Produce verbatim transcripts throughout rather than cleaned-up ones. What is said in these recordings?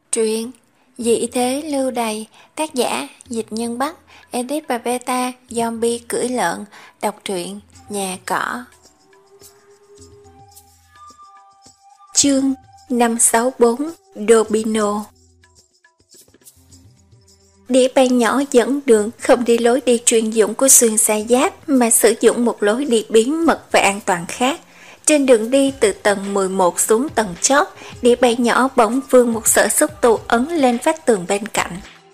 Truyện Dị thế lưu đày, tác giả Dịch Nhân Bắc, edit và beta Zombie cưỡi lợn. Đọc truyện Nhà Cỏ. Chương năm sáu bốn Dobino. Đĩa bay nhỏ dẫn đường, không đi lối đi chuyên dụng của xuyên xa giáp mà sử dụng một lối đi bí mật và an toàn khác. Trên đường đi từ tầng mười một xuống tầng chót, đĩa bay nhỏ bỗng vươn một sợi xúc tu ấn lên vách tường bên cạnh.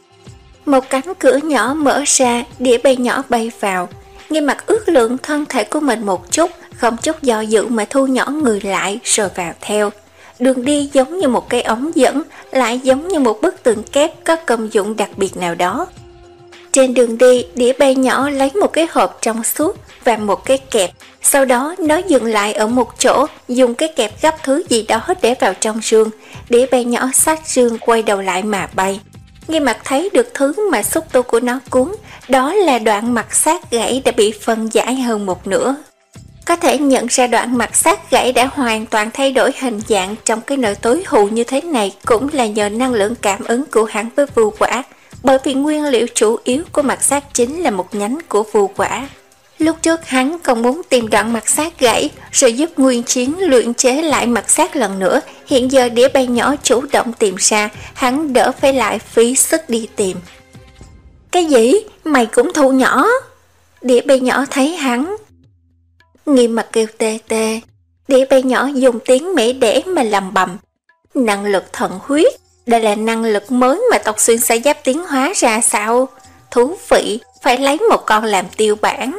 Một cánh cửa nhỏ mở ra, đĩa bay nhỏ bay vào. Ngay mặt ước lượng thân thể của mình một chút, không chút do dự mà thu nhỏ người lại rồi vào theo. Đường đi giống như một cây ống dẫn, lại giống như một bức tường kép có công dụng đặc biệt nào đó. Trên đường đi, đĩa bay nhỏ lấy một cái hộp trong suốt và một cái kẹp. Sau đó nó dừng lại ở một chỗ, dùng cái kẹp gấp thứ gì đó để vào trong rương. Đĩa bay nhỏ xách rương quay đầu lại mà bay. Ngay mặt thấy được thứ mà xúc tu của nó cuốn, đó là đoạn mặt xác gãy đã bị phân giải hơn một nửa. Có thể nhận ra đoạn mặt xác gãy đã hoàn toàn thay đổi hình dạng trong cái nơi tối hù như thế này cũng là nhờ năng lượng cảm ứng của hắn với vưu quả, bởi vì nguyên liệu chủ yếu của mặt xác chính là một nhánh của vưu quả. Lúc trước hắn còn muốn tìm đoạn mặt xác gãy rồi giúp Nguyên Chiến luyện chế lại mặt xác lần nữa. Hiện giờ đĩa bay nhỏ chủ động tìm ra, hắn đỡ phải lại phí sức đi tìm. Cái gì? Mày cũng thu nhỏ? Đĩa bay nhỏ thấy hắn nghiêm mặt kêu tê tê. Đĩa bay nhỏ dùng tiếng mẻ đẻ mà lầm bầm. Năng lực thần huyết, đây là năng lực mới mà tộc xuyên xa giáp tiến hóa ra sao? Thú vị, phải lấy một con làm tiêu bản.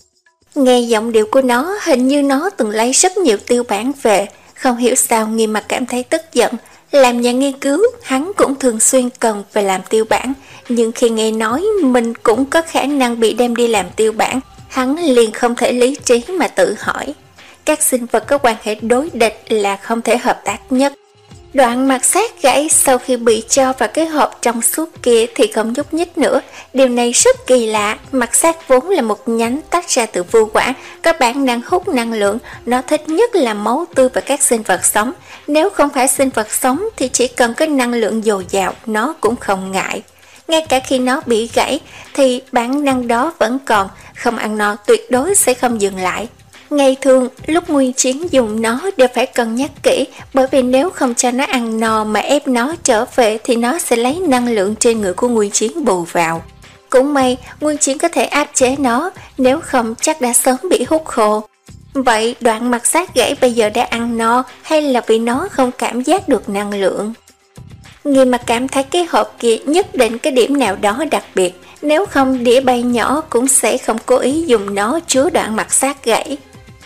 Nghe giọng điệu của nó, hình như nó từng lấy rất nhiều tiêu bản về. Không hiểu sao Nghiêm Mặt cảm thấy tức giận. Làm nhà nghiên cứu, hắn cũng thường xuyên cần phải làm tiêu bản. Nhưng khi nghe nói mình cũng có khả năng bị đem đi làm tiêu bản, hắn liền không thể lý trí mà tự hỏi. Các sinh vật có quan hệ đối địch là không thể hợp tác nhất. Đoạn mặt xác gãy sau khi bị cho vào cái hộp trong suốt kia thì không nhúc nhích nữa. Điều này rất kỳ lạ, mặt xác vốn là một nhánh tách ra từ vưu quả, có bản năng hút năng lượng, nó thích nhất là máu tươi và các sinh vật sống. Nếu không phải sinh vật sống thì chỉ cần có năng lượng dồi dào, nó cũng không ngại. Ngay cả khi nó bị gãy thì bản năng đó vẫn còn, không ăn no tuyệt đối sẽ không dừng lại. Ngày thường, lúc Nguyên Chiến dùng nó đều phải cân nhắc kỹ, bởi vì nếu không cho nó ăn no mà ép nó trở về thì nó sẽ lấy năng lượng trên người của Nguyên Chiến bù vào. Cũng may, Nguyên Chiến có thể áp chế nó, nếu không chắc đã sớm bị hút khô. Vậy đoạn mặt xác gãy bây giờ đã ăn no hay là vì nó không cảm giác được năng lượng? Người mà cảm thấy cái hộp kia nhất định cái điểm nào đó đặc biệt, nếu không đĩa bay nhỏ cũng sẽ không cố ý dùng nó chứa đoạn mặt xác gãy.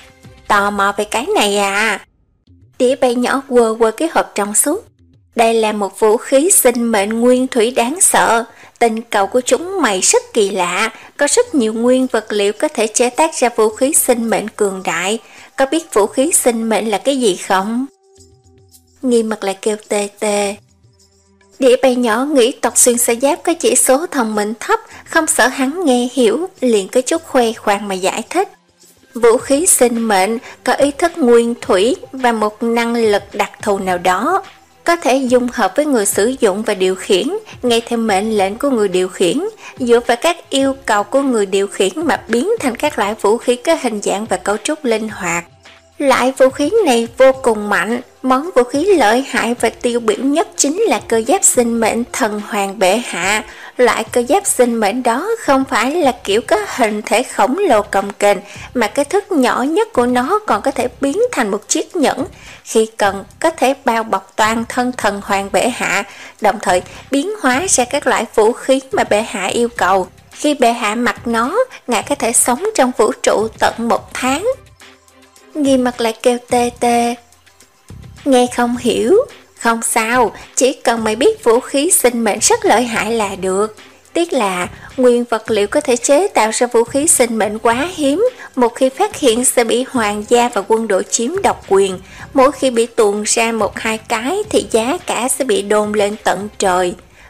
Tò mò về cái này à? Đĩa bay nhỏ quơ quơ cái hộp trong suốt. Đây là một vũ khí sinh mệnh nguyên thủy đáng sợ. Tình cầu của chúng mày rất kỳ lạ. Có rất nhiều nguyên vật liệu có thể chế tác ra vũ khí sinh mệnh cường đại. Có biết vũ khí sinh mệnh là cái gì không? Nghiêm Mặt lại kêu tê tê. Đĩa bay nhỏ nghĩ tộc xuyên xa giáp có chỉ số thông minh thấp, không sợ hắn nghe hiểu, liền có chút khoe khoang mà giải thích. Vũ khí sinh mệnh có ý thức nguyên thủy và một năng lực đặc thù nào đó, có thể dung hợp với người sử dụng và điều khiển, nghe theo mệnh lệnh của người điều khiển, dựa vào các yêu cầu của người điều khiển mà biến thành các loại vũ khí có hình dạng và cấu trúc linh hoạt. Loại vũ khí này vô cùng mạnh, món vũ khí lợi hại và tiêu biểu nhất chính là cơ giáp sinh mệnh thần hoàng bệ hạ. Loại cơ giáp sinh mệnh đó không phải là kiểu có hình thể khổng lồ cồng kềnh, mà cái thước nhỏ nhất của nó còn có thể biến thành một chiếc nhẫn. Khi cần, có thể bao bọc toàn thân thần hoàng bệ hạ, đồng thời biến hóa ra các loại vũ khí mà bệ hạ yêu cầu. Khi bệ hạ mặc nó, ngài có thể sống trong vũ trụ tận một tháng. Nghiêm Mặt lại kêu tê tê. Nghe không hiểu. Không sao, chỉ cần mày biết vũ khí sinh mệnh rất lợi hại là được. Tiếc là nguyên vật liệu có thể chế tạo ra vũ khí sinh mệnh quá hiếm, một khi phát hiện sẽ bị hoàng gia và quân đội chiếm độc quyền. Mỗi khi bị tuồn ra một hai cái thì giá cả sẽ bị đồn lên tận trời.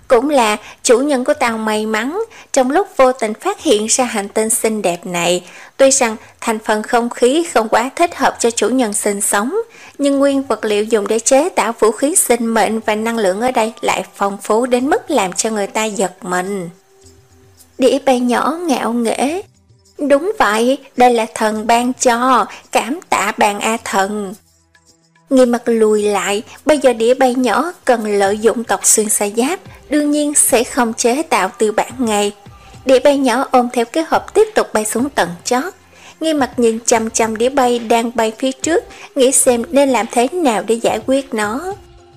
Cũng là chủ nhân của tao may mắn trong lúc vô tình phát hiện ra hành tinh xinh đẹp này. Tuy rằng thành phần không khí không quá thích hợp cho chủ nhân sinh sống, nhưng nguyên vật liệu dùng để chế tạo vũ khí sinh mệnh và năng lượng ở đây lại phong phú đến mức làm cho người ta giật mình. Đĩa bay nhỏ ngạo nghễ. Đúng vậy, đây là thần ban cho, cảm tạ bạn A Thần. Nghiêm mặt lùi lại, bây giờ đĩa bay nhỏ cần lợi dụng tộc xuyên sa giáp, đương nhiên sẽ không chế tạo tiêu bản ngay. Đĩa bay nhỏ ôm theo kế hoạch tiếp tục bay xuống tầng chót. Nghiêm mặt nhìn chăm chăm đĩa bay đang bay phía trước, nghĩ xem nên làm thế nào để giải quyết nó.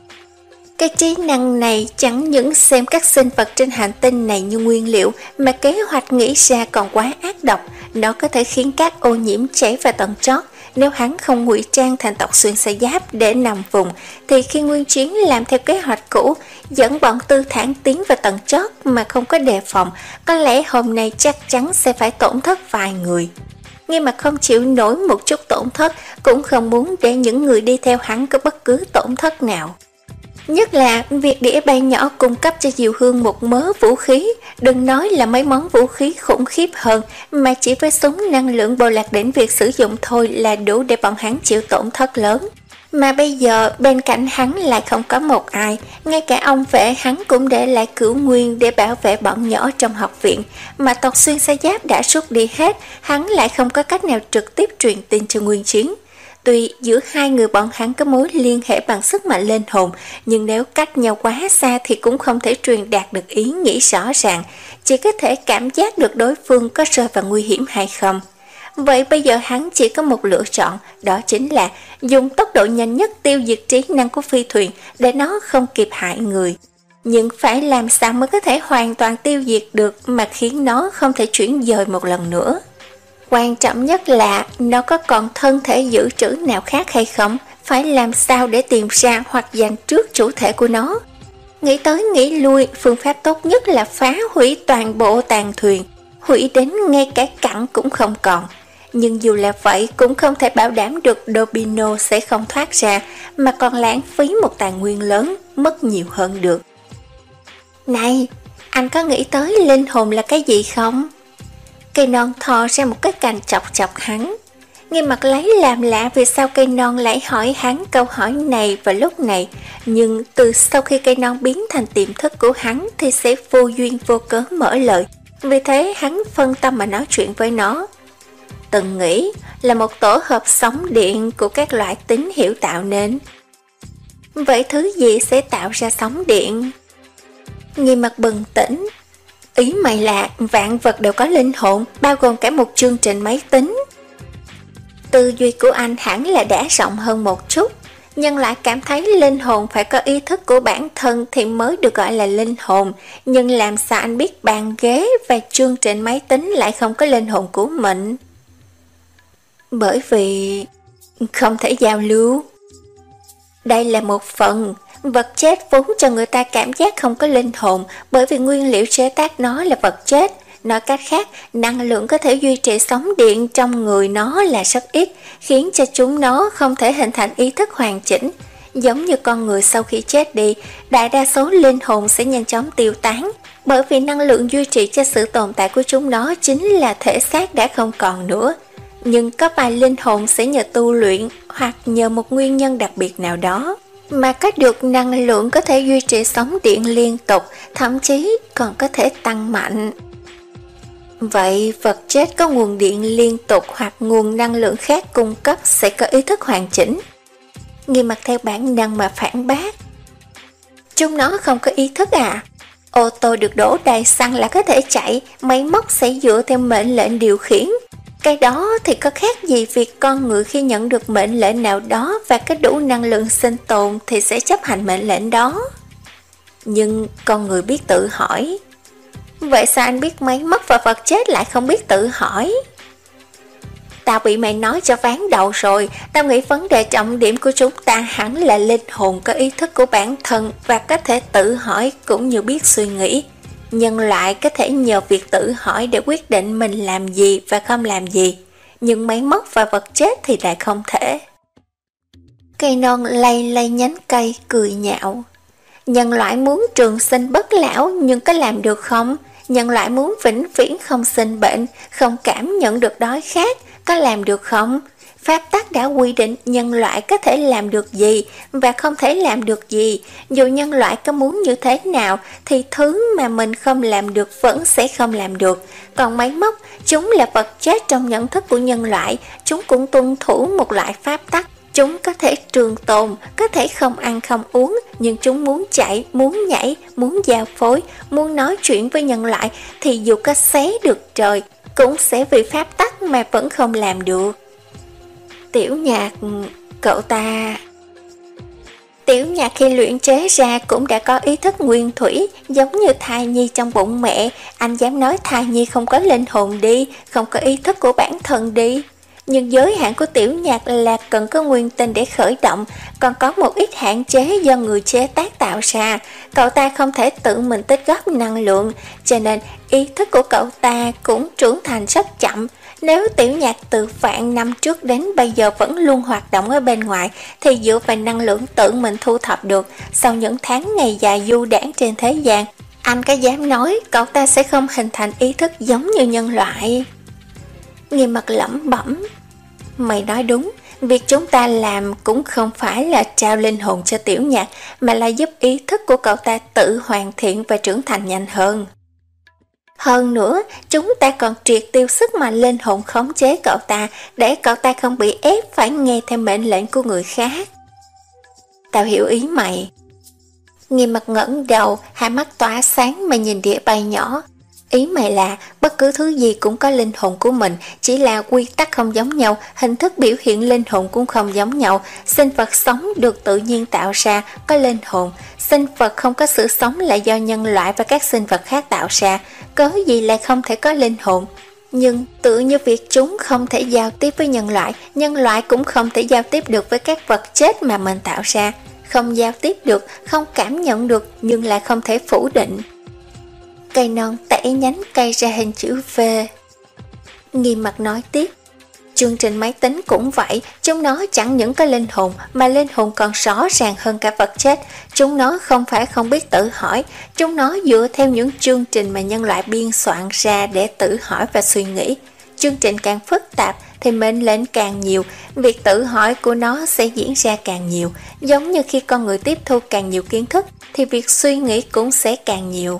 Cái trí năng này chẳng những xem các sinh vật trên hành tinh này như nguyên liệu, mà kế hoạch nghĩ ra còn quá ác độc. Nó có thể khiến các ô nhiễm chảy vào tầng chót. Nếu hắn không ngụy trang thành tộc xuyên sa giáp để nằm vùng, thì khi Nguyên Chiến làm theo kế hoạch cũ, dẫn bọn Tư Thản tiến vào tầng chót mà không có đề phòng, có lẽ hôm nay chắc chắn sẽ phải tổn thất vài người. Nhưng mà không chịu nổi một chút tổn thất, cũng không muốn để những người đi theo hắn có bất cứ tổn thất nào. Nhất là việc đĩa bay nhỏ cung cấp cho Diệu Hương một mớ vũ khí, đừng nói là mấy món vũ khí khủng khiếp hơn, mà chỉ với súng năng lượng bồ lạc đỉnh việc sử dụng thôi là đủ để bọn hắn chịu tổn thất lớn. Mà bây giờ bên cạnh hắn lại không có một ai, ngay cả ông vệ hắn cũng để lại cửu nguyên để bảo vệ bọn nhỏ trong học viện, mà tộc xuyên sa giáp đã rút đi hết, hắn lại không có cách nào trực tiếp truyền tin cho Nguyên Chiến. Tuy giữa hai người bọn hắn có mối liên hệ bằng sức mạnh linh hồn, nhưng nếu cách nhau quá xa thì cũng không thể truyền đạt được ý nghĩ rõ ràng, chỉ có thể cảm giác được đối phương có rơi vào nguy hiểm hay không. Vậy bây giờ hắn chỉ có một lựa chọn, đó chính là dùng tốc độ nhanh nhất tiêu diệt trí năng của phi thuyền để nó không kịp hại người. Nhưng phải làm sao mới có thể hoàn toàn tiêu diệt được mà khiến nó không thể chuyển dời một lần nữa. Quan trọng nhất là nó có còn thân thể dự trữ nào khác hay không, phải làm sao để tìm ra hoặc giành trước chủ thể của nó. Nghĩ tới nghĩ lui, phương pháp tốt nhất là phá hủy toàn bộ tàn thuyền, hủy đến ngay cả cặn cũng không còn. Nhưng dù là vậy cũng không thể bảo đảm được Dobino sẽ không thoát ra, mà còn lãng phí một tài nguyên lớn, mất nhiều hơn được. Này, anh có nghĩ tới linh hồn là cái gì không? Cây non thò ra một cái cành chọc chọc hắn. Nghiêm mặt lấy làm lạ vì sao cây non lại hỏi hắn câu hỏi này vào lúc này, nhưng từ sau khi cây non biến thành tiềm thức của hắn thì sẽ vô duyên vô cớ mở lời, vì thế hắn phân tâm mà nói chuyện với nó. Từng nghĩ là một tổ hợp sóng điện của các loại tín hiệu tạo nên. Vậy thứ gì sẽ tạo ra sóng điện? Nghiêm mặt bừng tỉnh. Ý mày là vạn vật đều có linh hồn, bao gồm cả một chương trình máy tính. Tư duy của anh hẳn là đã rộng hơn một chút, nhưng lại cảm thấy linh hồn phải có ý thức của bản thân thì mới được gọi là linh hồn. Nhưng làm sao anh biết bàn ghế và chương trình máy tính lại không có linh hồn của mình? Bởi vì không thể giao lưu. Đây là một phần. Vật chết vốn cho người ta cảm giác không có linh hồn, bởi vì nguyên liệu chế tác nó là vật chết. Nói cách khác, năng lượng có thể duy trì sóng điện trong người nó là rất ít, khiến cho chúng nó không thể hình thành ý thức hoàn chỉnh. Giống như con người sau khi chết đi, đại đa số linh hồn sẽ nhanh chóng tiêu tán, bởi vì năng lượng duy trì cho sự tồn tại của chúng nó chính là thể xác đã không còn nữa. Nhưng có vài linh hồn sẽ nhờ tu luyện hoặc nhờ một nguyên nhân đặc biệt nào đó mà có được năng lượng có thể duy trì sóng điện liên tục, thậm chí còn có thể tăng mạnh. Vậy vật chết có nguồn điện liên tục hoặc nguồn năng lượng khác cung cấp sẽ có ý thức hoàn chỉnh. Nghiêm mặt theo bản năng mà phản bác. Chúng nó không có ý thức à? Ô tô được đổ đầy xăng là có thể chạy, máy móc sẽ dựa theo mệnh lệnh điều khiển. Cái đó thì có khác gì việc con người khi nhận được mệnh lệnh nào đó và có đủ năng lượng sinh tồn thì sẽ chấp hành mệnh lệnh đó. Nhưng con người biết tự hỏi. Vậy sao anh biết máy móc và vật chết lại không biết tự hỏi? Tao bị mày nói cho ván đầu rồi. Tao nghĩ vấn đề trọng điểm của chúng ta hẳn là linh hồn có ý thức của bản thân và có thể tự hỏi cũng như biết suy nghĩ. Nhân loại có thể nhờ việc tự hỏi để quyết định mình làm gì và không làm gì, nhưng máy móc và vật chết thì lại không thể. Cây non lay lay nhánh cây cười nhạo. Nhân loại muốn trường sinh bất lão nhưng có làm được không? Nhân loại muốn vĩnh viễn không sinh bệnh, không cảm nhận được đói khát, có làm được không? Pháp tắc đã quy định nhân loại có thể làm được gì và không thể làm được gì. Dù nhân loại có muốn như thế nào thì thứ mà mình không làm được vẫn sẽ không làm được. Còn máy móc, chúng là vật chất trong nhận thức của nhân loại, chúng cũng tuân thủ một loại pháp tắc. Chúng có thể trường tồn, có thể không ăn không uống, nhưng chúng muốn chạy, muốn nhảy, muốn giao phối, muốn nói chuyện với nhân loại thì dù có xé được trời, cũng sẽ vì pháp tắc mà vẫn không làm được. Tiểu Nhạc, cậu ta... Tiểu Nhạc khi luyện chế ra cũng đã có ý thức nguyên thủy, giống như thai nhi trong bụng mẹ. Anh dám nói thai nhi không có linh hồn đi, không có ý thức của bản thân đi. Nhưng giới hạn của Tiểu Nhạc là cần có nguyên tinh để khởi động, còn có một ít hạn chế do người chế tác tạo ra. Cậu ta không thể tự mình tích góp năng lượng, cho nên ý thức của cậu ta cũng trưởng thành rất chậm. Nếu Tiểu Nhạc từ vạn năm trước đến bây giờ vẫn luôn hoạt động ở bên ngoài, thì dựa vào năng lượng tự mình thu thập được, sau những tháng ngày dài du đãng trên thế gian, anh có dám nói cậu ta sẽ không hình thành ý thức giống như nhân loại? Nghiêm Mặt lẩm bẩm, mày nói đúng, việc chúng ta làm cũng không phải là trao linh hồn cho Tiểu Nhạc, mà là giúp ý thức của cậu ta tự hoàn thiện và trưởng thành nhanh hơn. Hơn nữa, chúng ta còn triệt tiêu sức mạnh linh hồn khống chế cậu ta, để cậu ta không bị ép phải nghe theo mệnh lệnh của người khác. Tao hiểu ý mày. Nghiêm Mặt ngẩng đầu, hai mắt tỏa sáng mà nhìn đĩa bay nhỏ. Ý mày là bất cứ thứ gì cũng có linh hồn của mình, chỉ là quy tắc không giống nhau, hình thức biểu hiện linh hồn cũng không giống nhau. Sinh vật sống được tự nhiên tạo ra, có linh hồn. Sinh vật không có sự sống là do nhân loại và các sinh vật khác tạo ra, cớ gì lại không thể có linh hồn? Nhưng tự như việc chúng không thể giao tiếp với nhân loại, nhân loại cũng không thể giao tiếp được với các vật chết mà mình tạo ra. Không giao tiếp được, không cảm nhận được, nhưng lại không thể phủ định. Cây non tẩy nhánh cây ra hình chữ V. Nghiêm Mặt nói tiếp, chương trình máy tính cũng vậy, chúng nó chẳng những có linh hồn mà linh hồn còn rõ ràng hơn cả vật chất. Chúng nó không phải không biết tự hỏi, chúng nó dựa theo những chương trình mà nhân loại biên soạn ra để tự hỏi và suy nghĩ. Chương trình càng phức tạp thì mệnh lệnh càng nhiều, việc tự hỏi của nó sẽ diễn ra càng nhiều. Giống như khi con người tiếp thu càng nhiều kiến thức thì việc suy nghĩ cũng sẽ càng nhiều.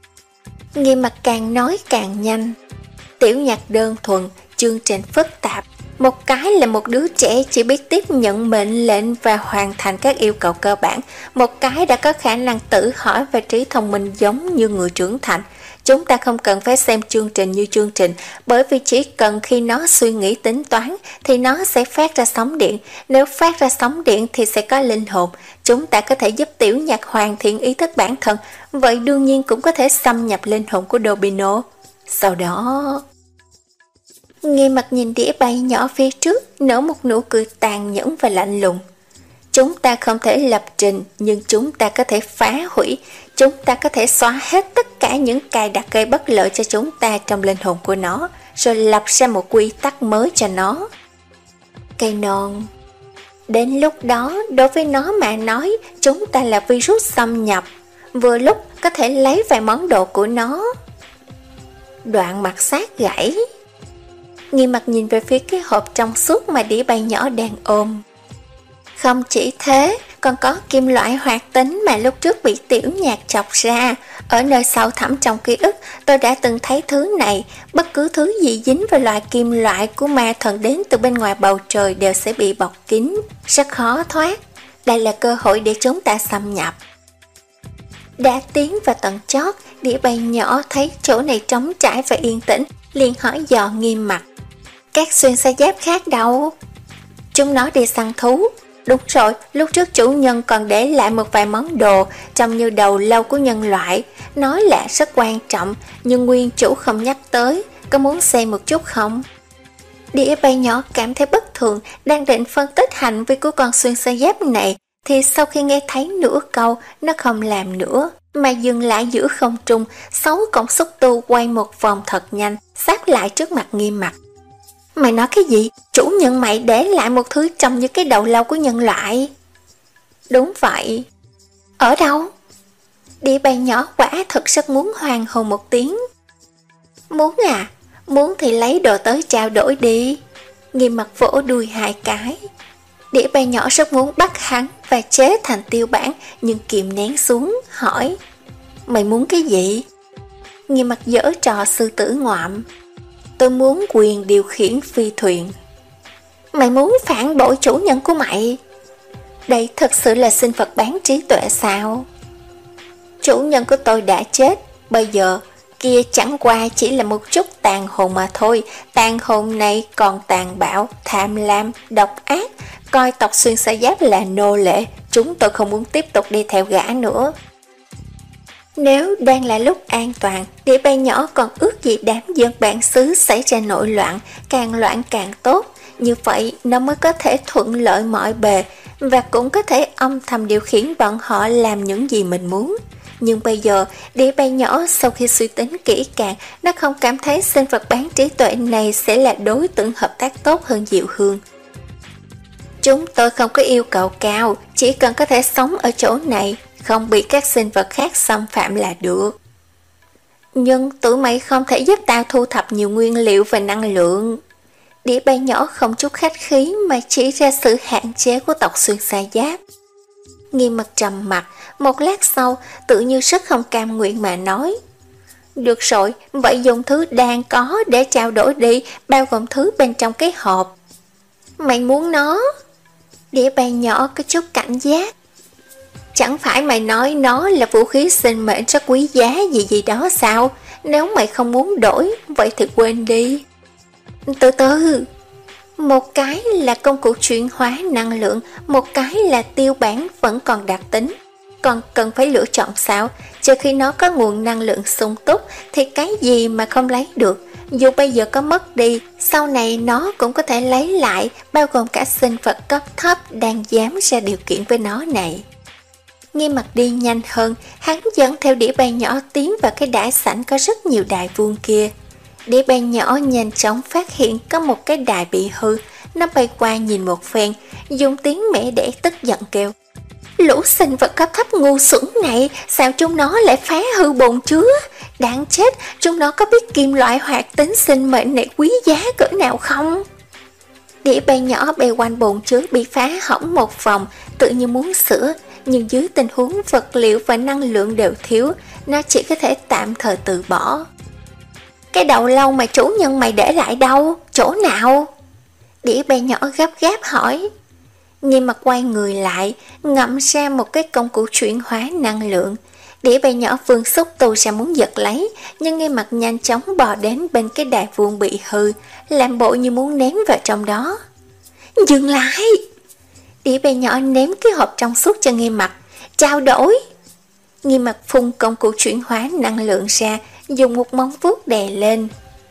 Nghiêm Mặt càng nói càng nhanh. Tiểu Nhạc đơn thuần, chương trình phức tạp. Một cái là một đứa trẻ chỉ biết tiếp nhận mệnh lệnh và hoàn thành các yêu cầu cơ bản. Một cái đã có khả năng tự hỏi và trí thông minh giống như người trưởng thành. Chúng ta không cần phải xem chương trình như chương trình, bởi vì chỉ cần khi nó suy nghĩ tính toán thì nó sẽ phát ra sóng điện. Nếu phát ra sóng điện thì sẽ có linh hồn. Chúng ta có thể giúp Tiểu Nhạc hoàn thiện ý thức bản thân, vậy đương nhiên cũng có thể xâm nhập linh hồn của Dobino. Sau đó... Nghiêm Mặt nhìn đĩa bay nhỏ phía trước, nở một nụ cười tàn nhẫn và lạnh lùng. Chúng ta không thể lập trình, nhưng chúng ta có thể phá hủy. Chúng ta có thể xóa hết tất cả những cài đặt gây bất lợi cho chúng ta trong linh hồn của nó, rồi lập ra một quy tắc mới cho nó. Cây non. Đến lúc đó, đối với nó mà nói, chúng ta là virus xâm nhập. Vừa lúc có thể lấy vài món đồ của nó. Đoạn Mặt sát gãy. Nghiêm Mặt nhìn về phía cái hộp trong suốt mà đĩa bay nhỏ đang ôm. Không chỉ thế, còn có kim loại hoạt tính mà lúc trước bị Tiểu Nhạc chọc ra. Ở nơi sâu thẳm trong ký ức, tôi đã từng thấy thứ này. Bất cứ thứ gì dính vào loại kim loại của ma thần đến từ bên ngoài bầu trời đều sẽ bị bọc kín, rất khó thoát. Đây là cơ hội để chúng ta xâm nhập. Đã tiến vào tầng chót, đĩa bay nhỏ thấy chỗ này trống trải và yên tĩnh, liền hỏi dò Nghiêm Mặt. Các xuyên xa giáp khác đâu? Chúng nó đi săn thú. Đúng rồi, lúc trước chủ nhân còn để lại một vài món đồ trông như đầu lâu của nhân loại. Nói là rất quan trọng, nhưng nguyên chủ không nhắc tới. Có muốn xem một chút không? Đĩa bay nhỏ cảm thấy bất thường, đang định phân tích hành vi của con xuyên xa giáp này, thì sau khi nghe thấy nửa câu, nó không làm nữa, mà dừng lại giữa không trung, sáu cổng xúc tu quay một vòng thật nhanh, sát lại trước mặt Nghiêm Mặt. Mày nói cái gì? Chủ nhân mày để lại một thứ trông như cái đầu lâu của nhân loại. Đúng vậy. Ở đâu? Đĩa bay nhỏ quả thật rất muốn hoan hô một tiếng. Muốn à, muốn thì lấy đồ tới trao đổi đi. Nghiêm Mặt vỗ đuôi hai cái. Đĩa bay nhỏ rất muốn bắt hắn và chế thành tiêu bản, nhưng kìm nén xuống, hỏi: Mày muốn cái gì? Nghiêm Mặt giở trò sư tử ngoạm: Tôi muốn quyền điều khiển phi thuyền. Mày muốn phản bội chủ nhân của mày? Đây thật sự là sinh vật bán trí tuệ sao? Chủ nhân của tôi đã chết, bây giờ kia chẳng qua chỉ là một chút tàn hồn mà thôi. Tàn hồn này còn tàn bạo, tham lam, độc ác, coi tộc Xuyên Sa Giáp là nô lệ. Chúng tôi không muốn tiếp tục đi theo gã nữa. Nếu đang là lúc an toàn, đĩa bay nhỏ còn ước gì đám dân bản xứ xảy ra nội loạn, càng loạn càng tốt. Như vậy nó mới có thể thuận lợi mọi bề, và cũng có thể âm thầm điều khiển bọn họ làm những gì mình muốn. Nhưng bây giờ, đĩa bay nhỏ sau khi suy tính kỹ càng, nó không cảm thấy sinh vật bán trí tuệ này sẽ là đối tượng hợp tác tốt hơn Diệu Hương. Chúng tôi không có yêu cầu cao, chỉ cần có thể sống ở chỗ này, không bị các sinh vật khác xâm phạm là được. Nhưng tụi mày không thể giúp tao thu thập nhiều nguyên liệu và năng lượng. Đĩa bay nhỏ không chút khách khí mà chỉ ra sự hạn chế của tộc Xuyên Sa Giáp. Nghiêm Mặt trầm mặt, một lát sau tự như rất không cam nguyện mà nói: Được rồi, vậy dùng thứ đang có để trao đổi đi, bao gồm thứ bên trong cái hộp. Mày muốn nó? Đĩa bay nhỏ có chút cảnh giác. Chẳng phải mày nói nó là vũ khí sinh mệnh rất quý giá gì gì đó sao? Nếu mày không muốn đổi, vậy thì quên đi. Từ từ, một cái là công cụ chuyển hóa năng lượng, một cái là tiêu bản vẫn còn đặc tính. Còn cần phải lựa chọn sao? Trừ khi nó có nguồn năng lượng sung túc thì cái gì mà không lấy được. Dù bây giờ có mất đi, sau này nó cũng có thể lấy lại, bao gồm cả sinh vật cấp thấp đang dám ra điều kiện với nó này. Nghiêm Mặt đi nhanh hơn, hắn dẫn theo đĩa bay nhỏ tiến vào cái đài sảnh có rất nhiều đài vuông kia. Đĩa bay nhỏ nhanh chóng phát hiện có một cái đài bị hư, nó bay qua nhìn một phen, dùng tiếng mẹ đẻ tức giận kêu: Lũ sinh vật cấp thấp ngu xuẩn này, sao chúng nó lại phá hư bồn chứa? Đáng chết, chúng nó có biết kim loại hoạt tính sinh mệnh này quý giá cỡ nào không? Đĩa bay nhỏ bay quanh bồn chứa bị phá hỏng một vòng, tự như muốn sửa, nhưng dưới tình huống vật liệu và năng lượng đều thiếu, nó chỉ có thể tạm thời từ bỏ. Cái đầu lâu mà chủ nhân mày để lại đâu? Chỗ nào? Đĩa bay nhỏ gấp gáp hỏi. Nghiêm Mặt quay người lại, ngậm ra một cái công cụ chuyển hóa năng lượng. Đĩa bay nhỏ vương xúc tu ra muốn giật lấy, nhưng Nghiêm Mặt nhanh chóng bò đến bên cái đài vuông bị hư, làm bộ như muốn ném vào trong đó. Dừng lại! Đĩa bay nhỏ ném cái hộp trong suốt cho Nghiêm Mặt. Trao đổi! Nghiêm Mặt phun công cụ chuyển hóa năng lượng ra, dùng một móng vuốt đè lên.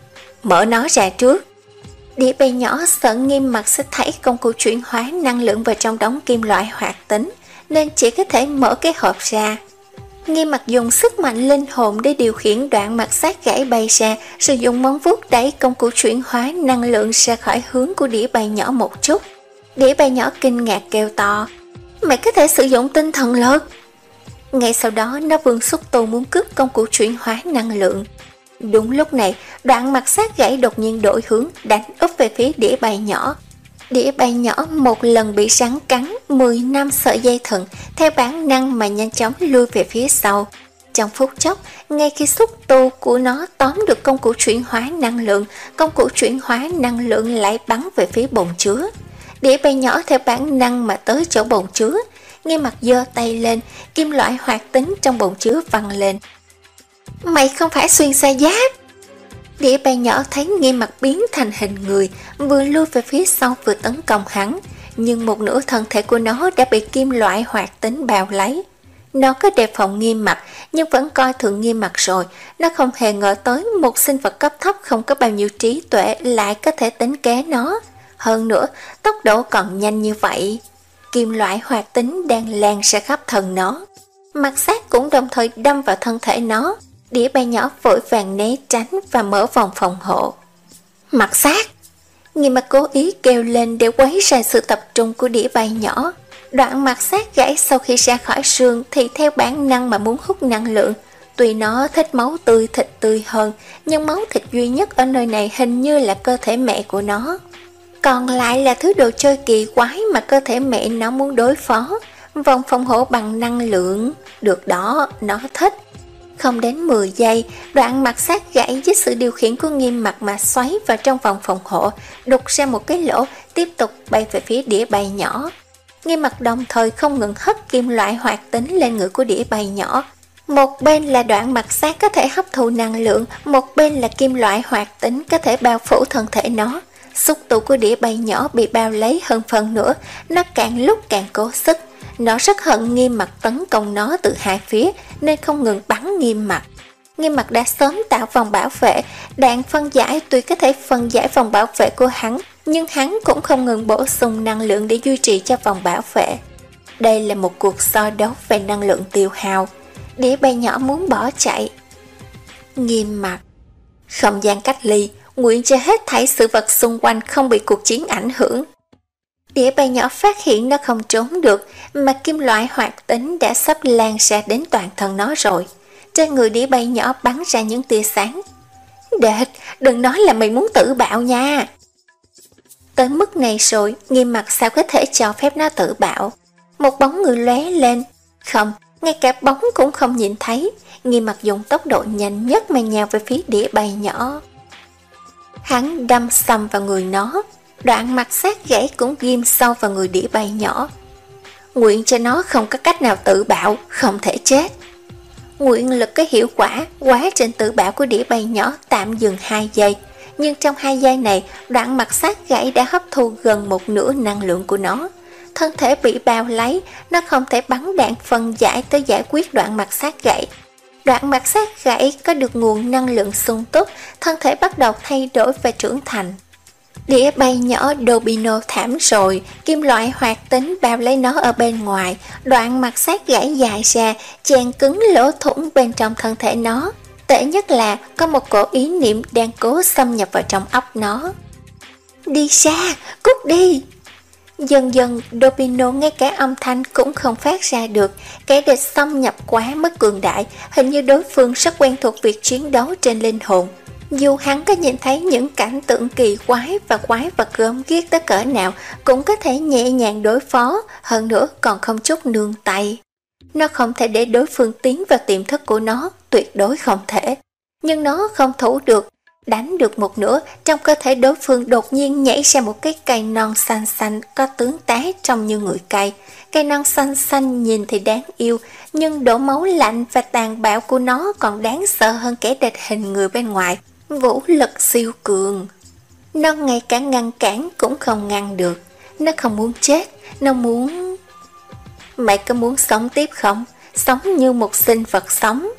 Mở nó ra trước. Đĩa bay nhỏ sợ Nghiêm Mặt sẽ thảy công cụ chuyển hóa năng lượng vào trong đống kim loại hoạt tính, nên chỉ có thể mở cái hộp ra. Nghiêm Mặt dùng sức mạnh linh hồn để điều khiển đoạn mặt sát gãy bay ra, sử dụng móng vuốt đẩy công cụ chuyển hóa năng lượng ra khỏi hướng của đĩa bay nhỏ một chút. Đĩa bay nhỏ kinh ngạc kêu to: Mày có thể sử dụng tinh thần lực! Ngay sau đó nó vương xúc tu muốn cướp công cụ chuyển hóa năng lượng. Đúng lúc này, đoạn mặt sát gãy đột nhiên đổi hướng, đánh úp về phía đĩa bay nhỏ. Đĩa bay nhỏ một lần bị rắn cắn mười năm sợi dây thừng, theo bản năng mà nhanh chóng lui về phía sau. Trong phút chốc, ngay khi xúc tu của nó tóm được công cụ chuyển hóa năng lượng, công cụ chuyển hóa năng lượng lại bắn về phía bồn chứa. Đĩa bay nhỏ theo bản năng mà tới chỗ bồn chứa. Nghiêm Mặt giơ tay lên, kim loại hoạt tính trong bồn chứa văng lên. Mày không phải Xuyên Sa Giáp! Đĩa bay nhỏ thấy Nghiêm Mặt biến thành hình người, vừa lui về phía sau vừa tấn công hắn, nhưng một nửa thân thể của nó đã bị kim loại hoạt tính bao lấy. Nó có đề phòng Nghiêm Mặt, nhưng vẫn coi thường Nghiêm Mặt rồi. Nó không hề ngờ tới một sinh vật cấp thấp không có bao nhiêu trí tuệ lại có thể tính kế nó. Hơn nữa, tốc độ còn nhanh như vậy. Kim loại hoạt tính đang lan ra khắp thân nó. Mặt sát cũng đồng thời đâm vào thân thể nó. Đĩa bay nhỏ vội vàng né tránh và mở vòng phòng hộ. Mặt sát! Nghiêm Mặt cố ý kêu lên để quấy ra sự tập trung của đĩa bay nhỏ. Đoạn mặt xác gãy sau khi ra khỏi sương thì theo bản năng mà muốn hút năng lượng. Tuy nó thích máu tươi, thịt tươi hơn, nhưng máu thịt duy nhất ở nơi này hình như là cơ thể mẹ của nó. Còn lại là thứ đồ chơi kỳ quái mà cơ thể mẹ nó muốn đối phó. Vòng phòng hộ bằng năng lượng, được đó, nó thích. Không đến mười giây, đoạn mặt xác gãy với sự điều khiển của Nghiêm Mặc mà xoáy vào trong vòng phòng hộ, đục ra một cái lỗ, tiếp tục bay về phía đĩa bay nhỏ. Nghiêm Mặc đồng thời không ngừng hất kim loại hoạt tính lên người của đĩa bay nhỏ. Một bên là đoạn mặt xác có thể hấp thụ năng lượng, một bên là kim loại hoạt tính có thể bao phủ thân thể nó. Xúc tu của đĩa bay nhỏ bị bao lấy hơn phần nữa, nó càng lúc càng cố sức. Nó rất hận Nghiêm Mặc tấn công nó từ hai phía nên không ngừng bắn Nghiêm Mặc. Nghiêm Mặc đã sớm tạo vòng bảo vệ, đạn phân giải tuy có thể phân giải vòng bảo vệ của hắn, nhưng hắn cũng không ngừng bổ sung năng lượng để duy trì cho vòng bảo vệ. Đây là một cuộc so đấu về năng lượng tiêu hao. Đĩa bay nhỏ muốn bỏ chạy. Nghiêm Mặc. Không gian cách ly, nguyện cho hết thảy sự vật xung quanh không bị cuộc chiến ảnh hưởng. Đĩa bay nhỏ phát hiện nó không trốn được, mà kim loại hoạt tính đã sắp lan ra đến toàn thân nó rồi. Trên người đĩa bay nhỏ bắn ra những tia sáng. Đệt, đừng nói là mày muốn tự bạo nha. Tới mức này rồi, Nghiêm Mặc sao có thể cho phép nó tự bạo. Một bóng người lóe lên. Không, ngay cả bóng cũng không nhìn thấy. Nghiêm Mặc dùng tốc độ nhanh nhất mà nhào về phía đĩa bay nhỏ. Hắn đâm sầm vào người nó. Đoạn mặt xác gãy cũng ghim sâu vào người đĩa bay nhỏ. Nguyện cho nó không có cách nào tự bạo, không thể chết. Nguyện lực có hiệu quả, quá trình tự bạo của đĩa bay nhỏ tạm dừng hai giây. Nhưng trong hai giây này, đoạn mặt xác gãy đã hấp thu gần một nửa năng lượng của nó. Thân thể bị bao lấy, nó không thể bắn đạn phân giải tới giải quyết đoạn mặt xác gãy. Đoạn mặt xác gãy có được nguồn năng lượng sung túc, thân thể bắt đầu thay đổi và trưởng thành. Đĩa bay nhỏ Domino thảm rồi, kim loại hoạt tính bao lấy nó ở bên ngoài, đoạn mặt xác gãy dài ra, chèn cứng lỗ thủng bên trong thân thể nó. Tệ nhất là có một cổ ý niệm đang cố xâm nhập vào trong óc nó. Đi xa, cút đi! Dần dần, Domino ngay cả âm thanh cũng không phát ra được, kẻ địch xâm nhập quá mức cường đại, hình như đối phương rất quen thuộc việc chiến đấu trên linh hồn. Dù hắn có nhìn thấy những cảnh tượng kỳ quái và quái vật gớm ghiếc tới cỡ nào, cũng có thể nhẹ nhàng đối phó, hơn nữa còn không chút nương tay. Nó không thể để đối phương tiến vào tiềm thức của nó, tuyệt đối không thể. Nhưng nó không thủ được, đánh được một nửa, trong cơ thể đối phương đột nhiên nhảy ra một cái cây non xanh xanh có tướng tá trông như người cây. Cây non xanh xanh nhìn thì đáng yêu, nhưng đổ máu lạnh và tàn bạo của nó còn đáng sợ hơn kẻ địch hình người bên ngoài. Vũ lực siêu cường. Nó ngay cả ngăn cản cũng không ngăn được. Nó không muốn chết, nó muốn... Mày có muốn sống tiếp không? Sống như một sinh vật sống.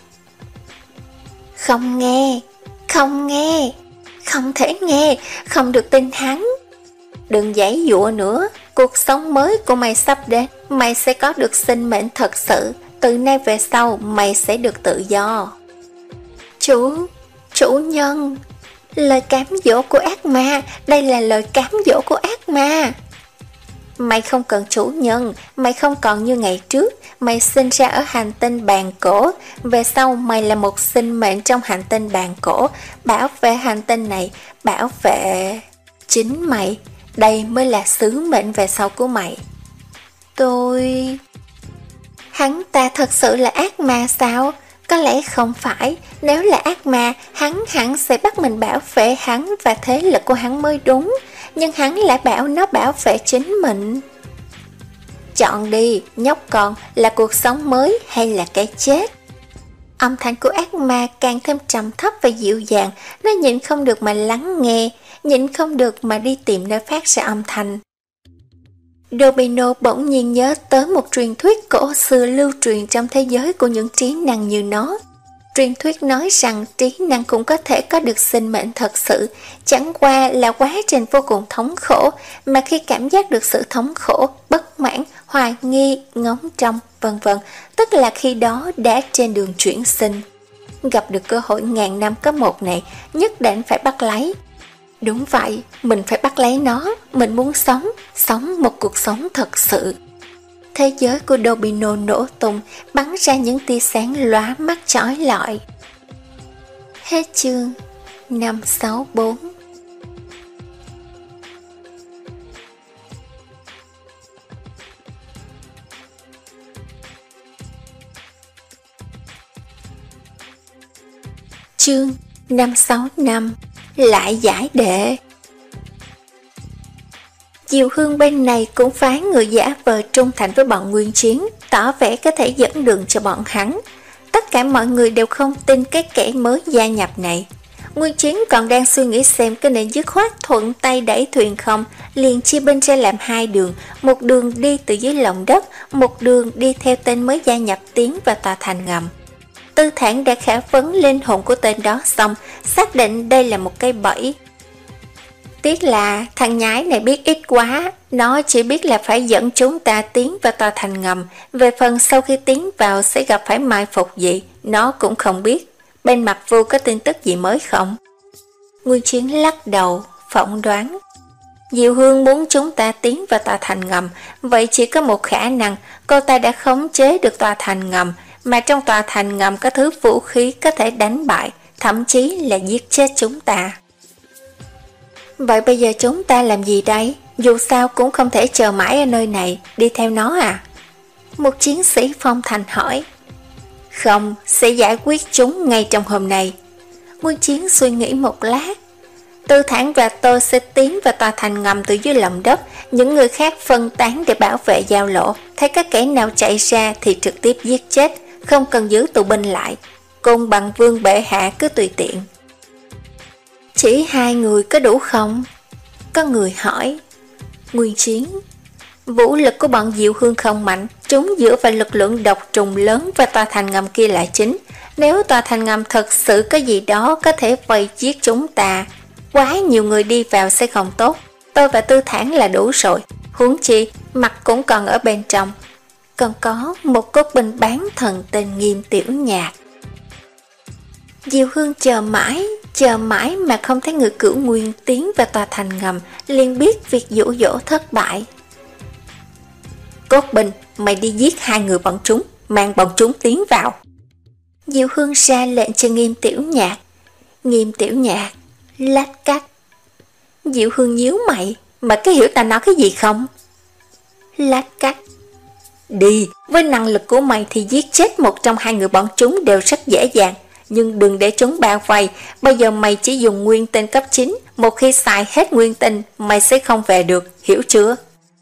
Không nghe, không nghe, không thể nghe, không được tin hắn. Đừng giãy giụa nữa, cuộc sống mới của mày sắp đến. Mày sẽ có được sinh mệnh thật sự. Từ nay về sau mày sẽ được tự do. Chú... Chủ nhân, lời cám dỗ của ác ma, đây là lời cám dỗ của ác ma. Mày không cần chủ nhân, mày không còn như ngày trước, mày sinh ra ở hành tinh bàn cổ, về sau mày là một sinh mệnh trong hành tinh bàn cổ, bảo vệ hành tinh này, bảo vệ chính mày, đây mới là sứ mệnh về sau của mày. Tôi... Hắn ta thật sự là ác ma sao? Có lẽ không phải, nếu là ác ma, hắn hẳn sẽ bắt mình bảo vệ hắn và thế lực của hắn mới đúng, nhưng hắn lại bảo nó bảo vệ chính mình. Chọn đi, nhóc con, là cuộc sống mới hay là cái chết? Âm thanh của ác ma càng thêm trầm thấp và dịu dàng, nó nhịn không được mà lắng nghe, nhịn không được mà đi tìm nơi phát ra âm thanh. Domino bỗng nhiên nhớ tới một truyền thuyết cổ xưa lưu truyền trong thế giới của những trí năng như nó. Truyền thuyết nói rằng trí năng cũng có thể có được sinh mệnh thật sự, chẳng qua là quá trình vô cùng thống khổ, mà khi cảm giác được sự thống khổ, bất mãn, hoài nghi, ngóng trông, vân vân, tức là khi đó đã trên đường chuyển sinh. Gặp được cơ hội ngàn năm có một này, nhất định phải bắt lấy. Đúng vậy, mình phải bắt lấy nó, mình muốn sống, sống một cuộc sống thật sự. thế giới của Domino nổ tung, bắn ra những tia sáng lóa mắt chói lọi. Hết chương năm sáu bốn. Chương năm sáu năm lại giải đệ. Diệu Hương bên này cũng phái người giả vờ trung thành với bọn Nguyên Chiến, tỏ vẻ có thể dẫn đường cho bọn hắn. Tất cả mọi người đều không tin cái kẻ mới gia nhập này. Nguyên Chiến còn đang suy nghĩ xem có nên dứt khoát thuận tay đẩy thuyền không, liền chia binh ra làm hai đường, một đường đi từ dưới lòng đất, một đường đi theo tên mới gia nhập tiến vào tòa thành ngầm. Tư Thản đã khảo vấn linh hồn của tên đó xong, xác định đây là một cây bẫy. Tiếc là thằng nhái này biết ít quá, nó chỉ biết là phải dẫn chúng ta tiến vào tòa thành ngầm, về phần sau khi tiến vào sẽ gặp phải mai phục gì, nó cũng không biết. Bên mặt Vu có tin tức gì mới không? Nguyên Chiến lắc đầu, phỏng đoán. Diệu Hương muốn chúng ta tiến vào tòa thành ngầm, vậy chỉ có một khả năng, cô ta đã khống chế được tòa thành ngầm, mà trong tòa thành ngầm có thứ vũ khí có thể đánh bại, thậm chí là giết chết chúng ta. Vậy bây giờ chúng ta làm gì đây? Dù sao cũng không thể chờ mãi ở nơi này, đi theo nó à? Một chiến sĩ phong thành hỏi. Không, sẽ giải quyết chúng ngay trong hôm nay. Nguyên Chiến suy nghĩ một lát. Tư Thản và tôi sẽ tiến vào tòa thành ngầm từ dưới lòng đất, những người khác phân tán để bảo vệ giao lộ, thấy các kẻ nào chạy ra thì trực tiếp giết chết, không cần giữ tù binh lại. Cùng bằng vương bệ hạ cứ tùy tiện. Chỉ hai người có đủ không? Có người hỏi. Nguyên Chiến. Vũ lực của bọn Diệu Hương không mạnh, chúng dựa vào lực lượng độc trùng lớn và tòa thành ngầm kia là chính. Nếu tòa thành ngầm thật sự có gì đó có thể vây giết chúng ta, quá nhiều người đi vào sẽ không tốt. Tôi và Tư Thản là đủ rồi, huống chi mặt cũng còn ở bên trong. Còn có một cốt binh bán thần tên Nghiêm Tiểu Nhạc. Diệu Hương chờ mãi, chờ mãi mà không thấy người Cửu Nguyên tiến vào tòa thành ngầm, liền biết việc dụ dỗ thất bại. Cốt binh, mày đi giết hai người bọn chúng, mang bọn chúng tiến vào. Diệu Hương ra lệnh cho Nghiêm Tiểu Nhạc. Nghiêm Tiểu Nhạc lách cách. Diệu Hương nhíu mày, mà có hiểu ta nói cái gì không? Lách cách. Đi, với năng lực của mày thì giết chết một trong hai người bọn chúng đều rất dễ dàng, nhưng đừng để chúng bao vây. Bây giờ mày chỉ dùng nguyên tinh cấp chín, một khi xài hết nguyên tinh mày sẽ không về được, hiểu chưa?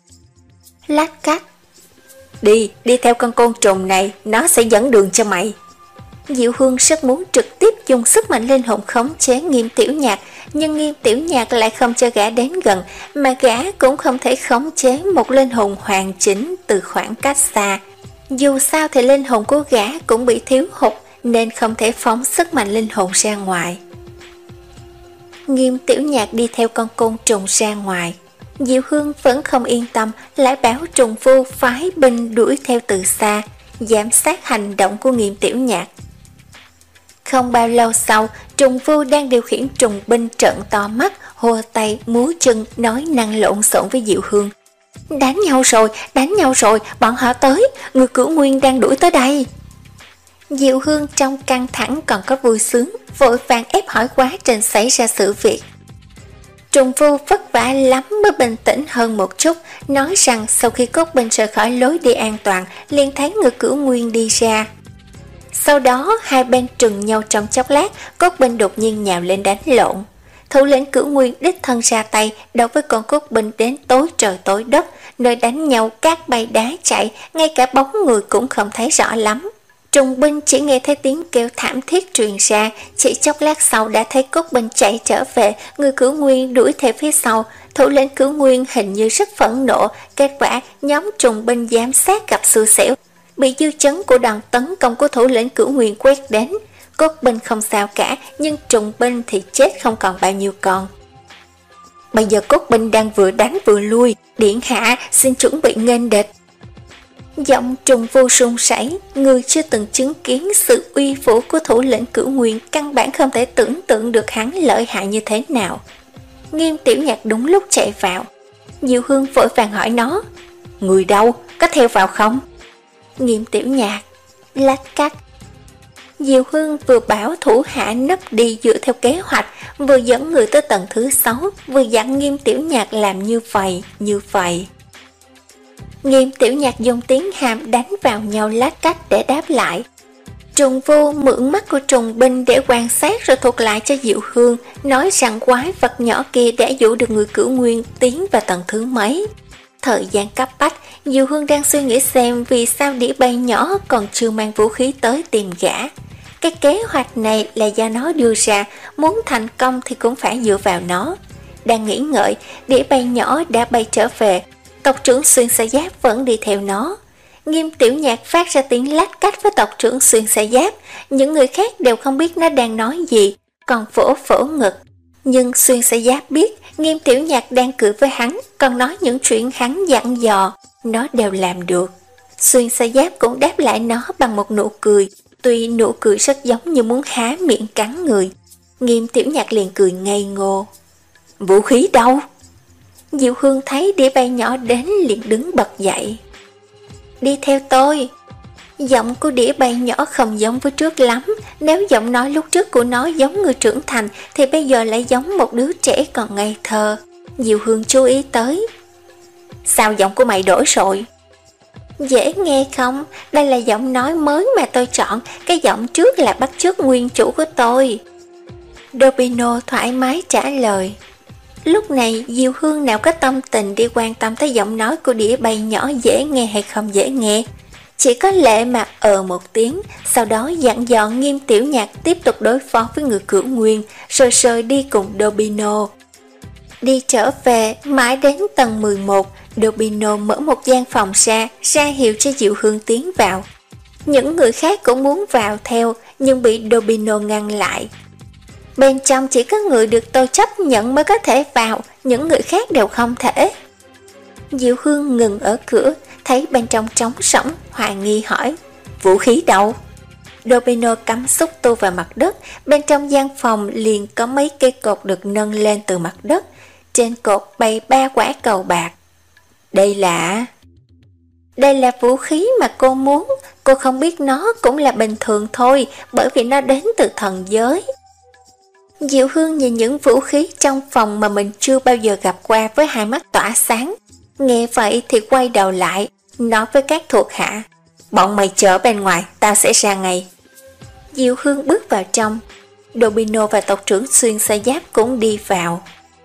Lách cách. Đi, đi theo con côn trùng này, nó sẽ dẫn đường cho mày. Diệu Hương rất muốn trực tiếp dùng sức mạnh linh hồn khống chế Nghiêm Tiểu Nhạc, nhưng Nghiêm Tiểu Nhạc lại không cho gã đến gần, mà gã cũng không thể khống chế một linh hồn hoàn chỉnh từ khoảng cách xa. Dù sao thì linh hồn của gã cũng bị thiếu hụt, nên không thể phóng sức mạnh linh hồn ra ngoài. Nghiêm Tiểu Nhạc đi theo con côn trùng ra ngoài. Diệu Hương vẫn không yên tâm, lại bảo Trùng Vu phái binh đuổi theo từ xa, giám sát hành động của Nghiêm Tiểu Nhạc. Không bao lâu sau, Trùng Vu đang điều khiển trùng binh trợn to mắt, hô tay, múa chân, nói năng lộn xộn với Diệu Hương. Đánh nhau rồi, đánh nhau rồi, bọn họ tới, người Cửu Nguyên đang đuổi tới đây. Diệu Hương trong căng thẳng còn có vui sướng, vội vàng ép hỏi quá trình xảy ra sự việc. Trùng Vu vất vả lắm mới bình tĩnh hơn một chút, nói rằng sau khi cốt binh rời khỏi lối đi an toàn, liền thấy người Cửu Nguyên đi ra. Sau đó hai bên trừng nhau trong chốc lát, cốt binh đột nhiên nhào lên đánh lộn. Thủ lĩnh Cửu Nguyên đích thân ra tay, đấu với con cốt binh đến tối trời tối đất, nơi đánh nhau cát bay đá chạy, ngay cả bóng người cũng không thấy rõ lắm. Trùng binh chỉ nghe thấy tiếng kêu thảm thiết truyền ra, chỉ chốc lát sau đã thấy cốt binh chạy trở về, người Cửu Nguyên đuổi theo phía sau. Thủ lĩnh Cửu Nguyên hình như rất phẫn nộ, kết quả nhóm trùng binh giám sát gặp xui xẻo, bị dư chấn của đòn tấn công của thủ lĩnh Cửu Nguyên quét đến. Cốt binh không sao cả, nhưng trùng binh thì chết không còn bao nhiêu con. Bây giờ cốt binh đang vừa đánh vừa lui, điện hạ xin chuẩn bị nghênh địch. Giọng Trùng Vu run rẩy, người chưa từng chứng kiến sự uy vũ của thủ lĩnh Cửu Nguyên căn bản không thể tưởng tượng được hắn lợi hại như thế nào. Nghiêm Tiểu Nhạc đúng lúc chạy vào. Diệu Hương vội vàng hỏi nó, Người đâu, có theo vào không? Nghiêm Tiểu Nhạc, lách cách. Diệu Hương vừa bảo thủ hạ nấp đi dựa theo kế hoạch, vừa dẫn người tới tầng thứ sáu, vừa dặn Nghiêm Tiểu Nhạc làm như vậy, như vậy. Nghiêm Tiểu Nhạc dùng tiếng Hàm đánh vào nhau lách cách để đáp lại. Trùng Vô mượn mắt của Trùng Binh để quan sát rồi thuật lại cho Diệu Hương, nói rằng quái vật nhỏ kia đã dụ được người Cửu Nguyên tiến vào tầng thứ mấy. Thời gian cấp bách, Diệu Hương đang suy nghĩ xem vì sao đĩa bay nhỏ còn chưa mang vũ khí tới tìm gã. Cái kế hoạch này là do nó đưa ra, muốn thành công thì cũng phải dựa vào nó. Đang nghĩ ngợi, đĩa bay nhỏ đã bay trở về, tộc trưởng Xuyên Sa Giáp vẫn đi theo nó. Nghiêm Tiểu Nhạc phát ra tiếng lách cách với tộc trưởng Xuyên Sa Giáp, những người khác đều không biết nó đang nói gì, còn vỗ vỗ ngực. Nhưng Xuyên Sa Giáp biết Nghiêm Tiểu Nhạc đang cười với hắn, còn nói những chuyện hắn dặn dò, nó đều làm được. Xuyên Sa Giáp cũng đáp lại nó bằng một nụ cười, tuy nụ cười rất giống như muốn há miệng cắn người. Nghiêm Tiểu Nhạc liền cười ngây ngô. Vũ khí đâu? Diệu Hương thấy đĩa bay nhỏ đến liền đứng bật dậy. Đi theo tôi. Giọng của đĩa bay nhỏ không giống với trước lắm. Nếu giọng nói lúc trước của nó giống người trưởng thành thì bây giờ lại giống một đứa trẻ còn ngây thơ. Diệu Hương chú ý tới. Sao giọng của mày đổi rồi? Dễ nghe không? Đây là giọng nói mới mà tôi chọn. Cái giọng trước là bắt chước nguyên chủ của tôi. Dobino thoải mái trả lời. Lúc này Diệu Hương nào có tâm tình đi quan tâm tới giọng nói của đĩa bay nhỏ dễ nghe hay không dễ nghe. Chỉ có lệ mà ờ một tiếng, sau đó dặn dò Nghiêm Tiểu Nhạc tiếp tục đối phó với người Cửu Nguyên, rồi rời đi cùng Dobino. Đi trở về, mãi đến tầng mười một, Dobino mở một gian phòng ra, ra hiệu cho Diệu Hương tiến vào. Những người khác cũng muốn vào theo, nhưng bị Dobino ngăn lại. Bên trong chỉ có người được tôi chấp nhận mới có thể vào, những người khác đều không thể. Diệu Hương ngừng ở cửa, thấy bên trong trống rỗng, hoài nghi hỏi, vũ khí đâu? Dobino cắm xúc tu vào mặt đất, bên trong gian phòng liền có mấy cây cột được nâng lên từ mặt đất, trên cột bày ba quả cầu bạc. Đây là... Đây là vũ khí mà cô muốn, cô không biết nó cũng là bình thường thôi, bởi vì nó đến từ thần giới. Diệu Hương nhìn những vũ khí trong phòng mà mình chưa bao giờ gặp qua với hai mắt tỏa sáng. Nghe vậy thì quay đầu lại, nói với các thuộc hạ, bọn mày chờ bên ngoài, tao sẽ ra ngay. Diệu Hương bước vào trong, Dobino và tộc trưởng Xuyên Sa Giáp cũng đi vào.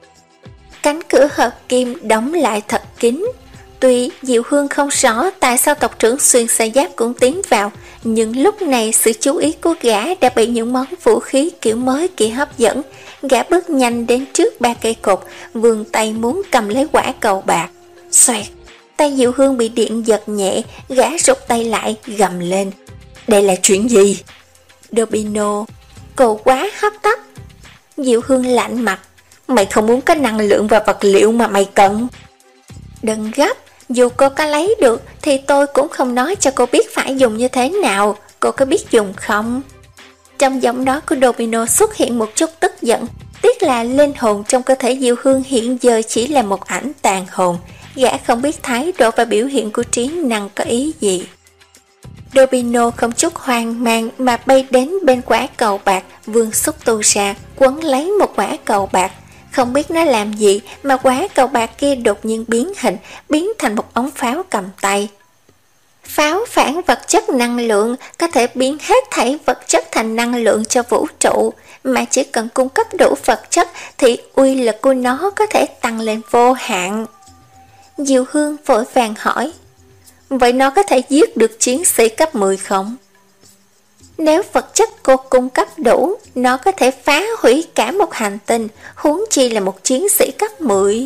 Cánh cửa hợp kim đóng lại thật kín. Tuy Diệu Hương không rõ tại sao tộc trưởng Xuyên Sa Giáp cũng tiến vào, nhưng lúc này sự chú ý của gã đã bị những món vũ khí kiểu mới kia hấp dẫn. Gã bước nhanh đến trước ba cây cột, vươn tay muốn cầm lấy quả cầu bạc. Xoẹt, tay Diệu Hương bị điện giật nhẹ, gã rụt tay lại, gầm lên. Đây là chuyện gì? Dobino, cô quá hấp tấp. Diệu Hương lạnh mặt. Mày không muốn có năng lượng và vật liệu mà mày cần. Đừng gấp, dù cô có lấy được thì tôi cũng không nói cho cô biết phải dùng như thế nào. Cô có biết dùng không? Trong giọng nói của Dobino xuất hiện một chút tức giận. Tiếc là linh hồn trong cơ thể Diệu Hương hiện giờ chỉ là một ảnh tàn hồn. Gã không biết thái độ và biểu hiện của trí năng có ý gì. Dobino không chút hoang mang mà bay đến bên quả cầu bạc, vươn xúc tu ra, quấn lấy một quả cầu bạc. Không biết nó làm gì mà quả cầu bạc kia đột nhiên biến hình, biến thành một ống pháo cầm tay. Pháo phản vật chất năng lượng có thể biến hết thảy vật chất thành năng lượng cho vũ trụ, mà chỉ cần cung cấp đủ vật chất thì uy lực của nó có thể tăng lên vô hạn. Diệu Hương vội vàng hỏi, vậy nó có thể giết được chiến sĩ cấp mười không? Nếu vật chất cô cung cấp đủ, nó có thể phá hủy cả một hành tinh, huống chi là một chiến sĩ cấp mười.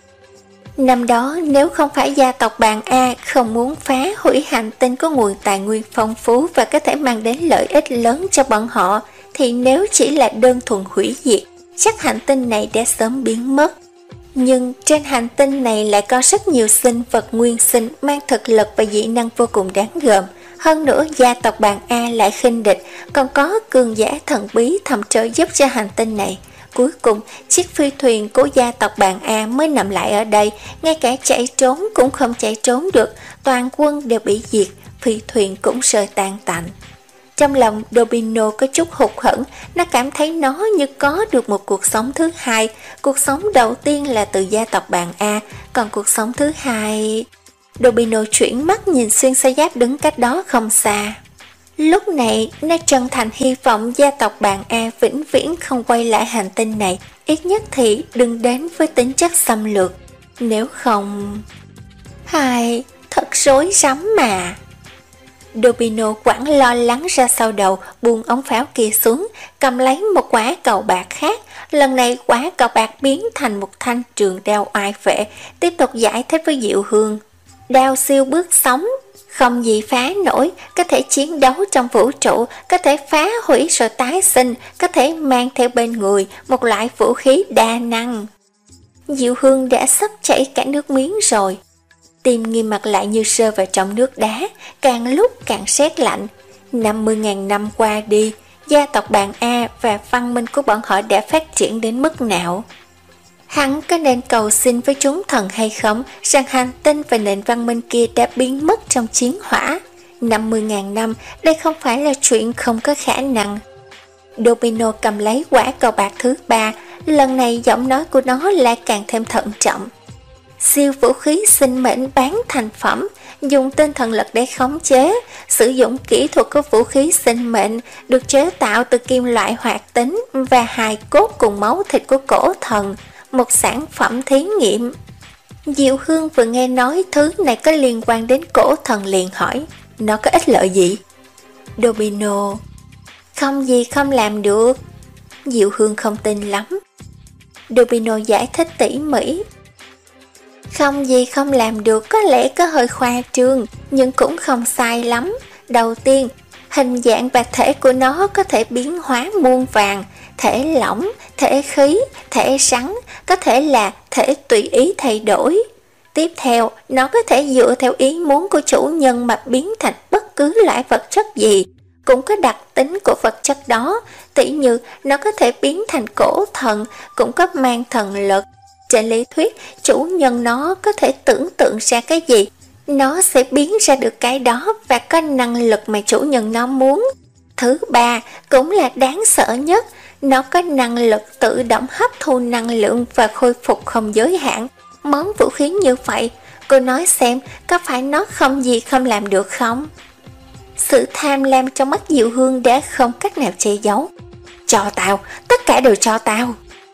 Năm đó, nếu không phải gia tộc Bàn A không muốn phá hủy hành tinh có nguồn tài nguyên phong phú và có thể mang đến lợi ích lớn cho bọn họ, thì nếu chỉ là đơn thuần hủy diệt, chắc hành tinh này đã sớm biến mất. Nhưng trên hành tinh này lại có rất nhiều sinh vật nguyên sinh mang thực lực và dị năng vô cùng đáng gờm. Hơn nữa gia tộc Bàn A lại khinh địch, còn có cường giả thần bí thầm trợ giúp cho hành tinh này. Cuối cùng, chiếc phi thuyền của gia tộc Bàn A mới nằm lại ở đây, ngay cả chạy trốn cũng không chạy trốn được, toàn quân đều bị diệt, phi thuyền cũng rơi tan tành. Trong lòng Dobino có chút hụt hẫng, nó cảm thấy nó như có được một cuộc sống thứ hai. Cuộc sống đầu tiên là từ gia tộc Bàn A, còn cuộc sống thứ hai... Dobino chuyển mắt nhìn Xuyên Sa Giáp đứng cách đó không xa. Lúc này, nó chân thành hy vọng gia tộc Bàn A vĩnh viễn không quay lại hành tinh này, ít nhất thì đừng đến với tính chất xâm lược. Nếu không... Hai, thật rối rắm mà. Dobino quẳng lo lắng ra sau đầu, buông ống pháo kia xuống, cầm lấy một quả cầu bạc khác. Lần này quả cầu bạc biến thành một thanh trường đao oai vệ, tiếp tục giải thích với Diệu Hương. Đao siêu bước sóng, không gì phá nổi, có thể chiến đấu trong vũ trụ, có thể phá hủy rồi tái sinh, có thể mang theo bên người một loại vũ khí đa năng. Diệu Hương đã sắp chảy cả nước miếng rồi. Tim Nghiêm Mặt lại như rơi vào trong nước đá, càng lúc càng rét lạnh. năm mươi nghìn năm qua đi, gia tộc Bàn A và văn minh của bọn họ đã phát triển đến mức nào? Hắn có nên cầu xin với chúng thần hay không rằng hành tinh và nền văn minh kia đã biến mất trong chiến hỏa? năm mươi nghìn năm, đây không phải là chuyện không có khả năng. Dobino cầm lấy quả cầu bạc thứ ba, lần này giọng nói của nó lại càng thêm thận trọng. Siêu vũ khí sinh mệnh bán thành phẩm, dùng tinh thần lực để khống chế, sử dụng kỹ thuật của vũ khí sinh mệnh, được chế tạo từ kim loại hoạt tính và hài cốt cùng máu thịt của cổ thần, một sản phẩm thí nghiệm. Diệu Hương vừa nghe nói thứ này có liên quan đến cổ thần liền hỏi, nó có ích lợi gì? Dobino, không gì không làm được. Diệu Hương không tin lắm. Dobino giải thích tỉ mỉ. Không gì không làm được có lẽ có hơi khoa trương, nhưng cũng không sai lắm. Đầu tiên, hình dạng và thể của nó có thể biến hóa muôn vàng, thể lỏng, thể khí, thể rắn, có thể là thể tùy ý thay đổi. Tiếp theo, nó có thể dựa theo ý muốn của chủ nhân mà biến thành bất cứ loại vật chất gì, cũng có đặc tính của vật chất đó, tỉ như nó có thể biến thành cổ thần, cũng có mang thần lực. Trên lý thuyết, chủ nhân nó có thể tưởng tượng ra cái gì, nó sẽ biến ra được cái đó và có năng lực mà chủ nhân nó muốn. Thứ ba, cũng là đáng sợ nhất, nó có năng lực tự động hấp thu năng lượng và khôi phục không giới hạn. Món vũ khí như vậy, cô nói xem có phải nó không gì không làm được không? Sự tham lam trong mắt Diệu Hương đã không cách nào che giấu. Cho tao, tất cả đều cho tao.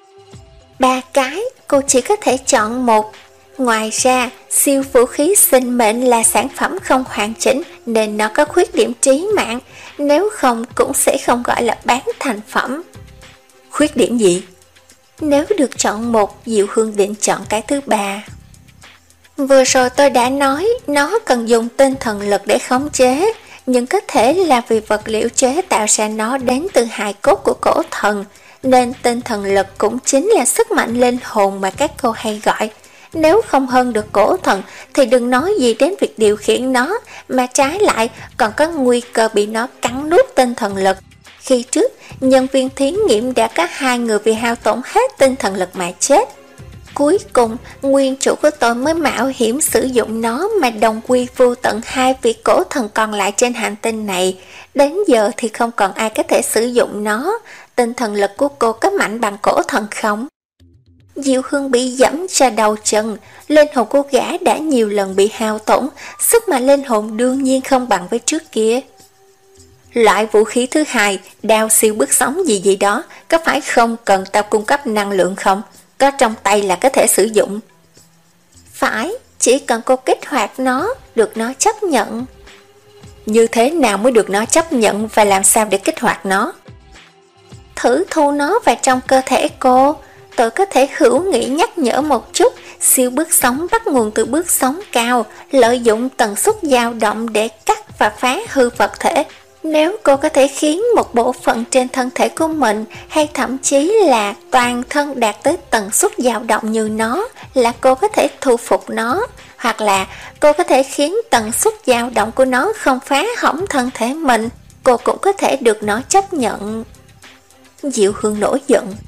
Ba cái, cô chỉ có thể chọn một. Ngoài ra, siêu vũ khí sinh mệnh là sản phẩm không hoàn chỉnh nên nó có khuyết điểm trí mạng, nếu không cũng sẽ không gọi là bán thành phẩm. Khuyết điểm gì? Nếu được chọn một, Diệu Hương định chọn cái thứ ba. Vừa rồi tôi đã nói nó cần dùng tinh thần lực để khống chế, nhưng có thể là vì vật liệu chế tạo ra nó đến từ hài cốt của cổ thần, nên tinh thần lực cũng chính là sức mạnh linh hồn mà các cô hay gọi. Nếu không hơn được cổ thần thì đừng nói gì đến việc điều khiển nó, mà trái lại còn có nguy cơ bị nó cắn nuốt tinh thần lực. Khi trước, nhân viên thí nghiệm đã có hai người vì hao tổn hết tinh thần lực mà chết. Cuối cùng, nguyên chủ của tôi mới mạo hiểm sử dụng nó mà đồng quy vô tận hai vị cổ thần còn lại trên hành tinh này. Đến giờ thì không còn ai có thể sử dụng nó. Tinh thần lực của cô có mạnh bằng cổ thần không? Diệu Hương bị dẫm ra đầu chân, linh hồn của gã đã nhiều lần bị hao tổn, sức mạnh linh hồn đương nhiên không bằng với trước kia. Loại vũ khí thứ hai, đao siêu bước sóng gì gì đó, có phải không cần tao cung cấp năng lượng không? Có trong tay là có thể sử dụng. Phải, chỉ cần cô kích hoạt nó, được nó chấp nhận. Như thế nào mới được nó chấp nhận và làm sao để kích hoạt nó? Thử thu nó vào trong cơ thể cô. Tôi có thể hữu nghị nhắc nhở một chút, siêu bước sóng bắt nguồn từ bước sóng cao, lợi dụng tần suất dao động để cắt và phá hư vật thể. Nếu cô có thể khiến một bộ phận trên thân thể của mình hay thậm chí là toàn thân đạt tới tần suất dao động như nó, là cô có thể thu phục nó, hoặc là cô có thể khiến tần suất dao động của nó không phá hỏng thân thể mình, cô cũng có thể được nó chấp nhận. Diệu Hương nổi giận.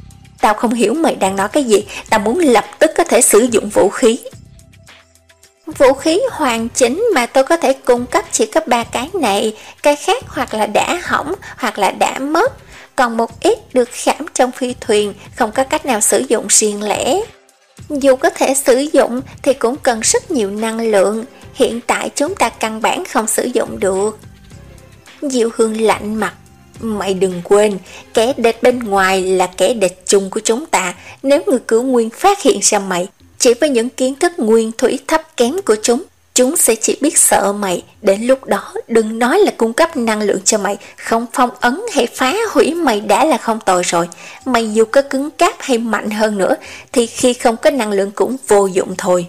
tao không hiểu mày đang nói cái gì, tao muốn lập tức có thể sử dụng vũ khí. Vũ khí hoàn chỉnh mà tôi có thể cung cấp chỉ có ba cái này, cái khác hoặc là đã hỏng hoặc là đã mất, còn một ít được khảm trong phi thuyền, không có cách nào sử dụng riêng lẻ. Dù có thể sử dụng thì cũng cần rất nhiều năng lượng, hiện tại chúng ta căn bản không sử dụng được. Diệu Hương lạnh mặt, mày đừng quên, kẻ địch bên ngoài là kẻ địch chung của chúng ta, nếu người cửu nguyên phát hiện ra mày, chỉ với những kiến thức nguyên thủy thấp kém của chúng, chúng sẽ chỉ biết sợ mày, đến lúc đó đừng nói là cung cấp năng lượng cho mày, không phong ấn hay phá hủy mày đã là không tồi rồi. Mày dù có cứng cáp hay mạnh hơn nữa, thì khi không có năng lượng cũng vô dụng thôi.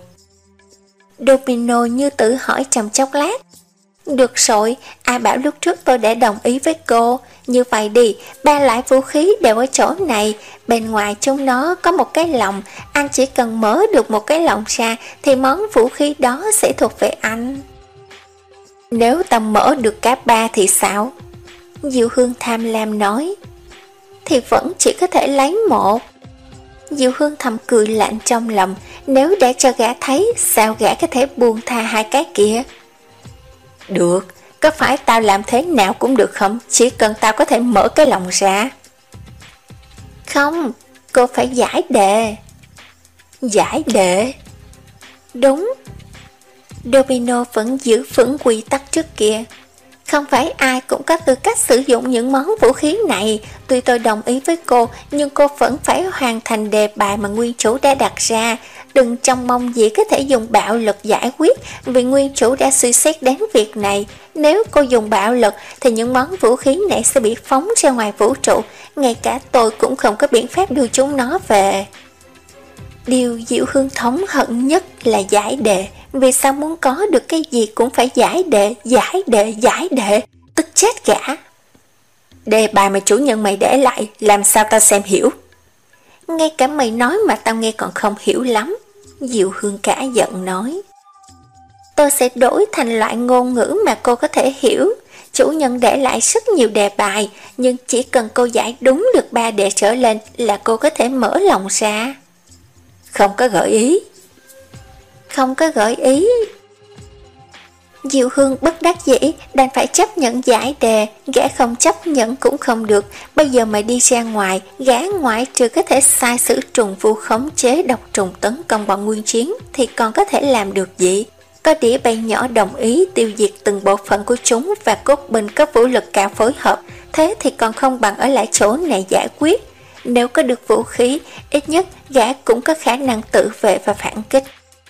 Domino như tự hỏi trong chốc lát. Được rồi, ai bảo lúc trước tôi đã đồng ý với cô, như vậy đi, ba loại vũ khí đều ở chỗ này, bên ngoài chúng nó có một cái lồng, anh chỉ cần mở được một cái lồng ra thì món vũ khí đó sẽ thuộc về anh. Nếu ta mở được cả ba thì sao? Diệu Hương tham lam nói. Thì vẫn chỉ có thể lấy một. Diệu Hương thầm cười lạnh trong lòng, nếu để cho gã thấy, sao gã có thể buông tha hai cái kia? Được, có phải tao làm thế nào cũng được không? Chỉ cần tao có thể mở cái lồng ra. Không, cô phải giải đề. Giải đề? Đúng. Domino vẫn giữ vững quy tắc trước kia. Không phải ai cũng có tư cách sử dụng những món vũ khí này. Tuy tôi đồng ý với cô, nhưng cô vẫn phải hoàn thành đề bài mà nguyên chủ đã đặt ra. Đừng trông mong gì có thể dùng bạo lực giải quyết, vì nguyên chủ đã suy xét đến việc này. Nếu cô dùng bạo lực thì những món vũ khí này sẽ bị phóng ra ngoài vũ trụ. Ngay cả tôi cũng không có biện pháp đưa chúng nó về. Điều Diệu Hương thống hận nhất là giải đề. Vì sao muốn có được cái gì cũng phải giải đề, giải đề, giải đề, tức chết gã. Đề bài mà chủ nhân mày để lại, làm sao tao xem hiểu? Ngay cả mày nói mà tao nghe còn không hiểu lắm. Diệu Hương cả giận nói. Tôi sẽ đổi thành loại ngôn ngữ mà cô có thể hiểu. Chủ nhân để lại rất nhiều đề bài, nhưng chỉ cần cô giải đúng được ba đề trở lên là cô có thể mở lòng ra. Không có gợi ý. Không có gợi ý. Diệu Hương bất đắc dĩ, đành phải chấp nhận giải đề. Gã không chấp nhận cũng không được. Bây giờ mày đi ra ngoài, gã ngoại trừ có thể sai sử trùng vu khống chế độc trùng tấn công bọn nguyên chiến, thì còn có thể làm được gì? Có đĩa bay nhỏ đồng ý tiêu diệt từng bộ phận của chúng, và cốt binh có vũ lực cao phối hợp. Thế thì còn không bằng ở lại chỗ này giải quyết. Nếu có được vũ khí, ít nhất gã cũng có khả năng tự vệ và phản kích.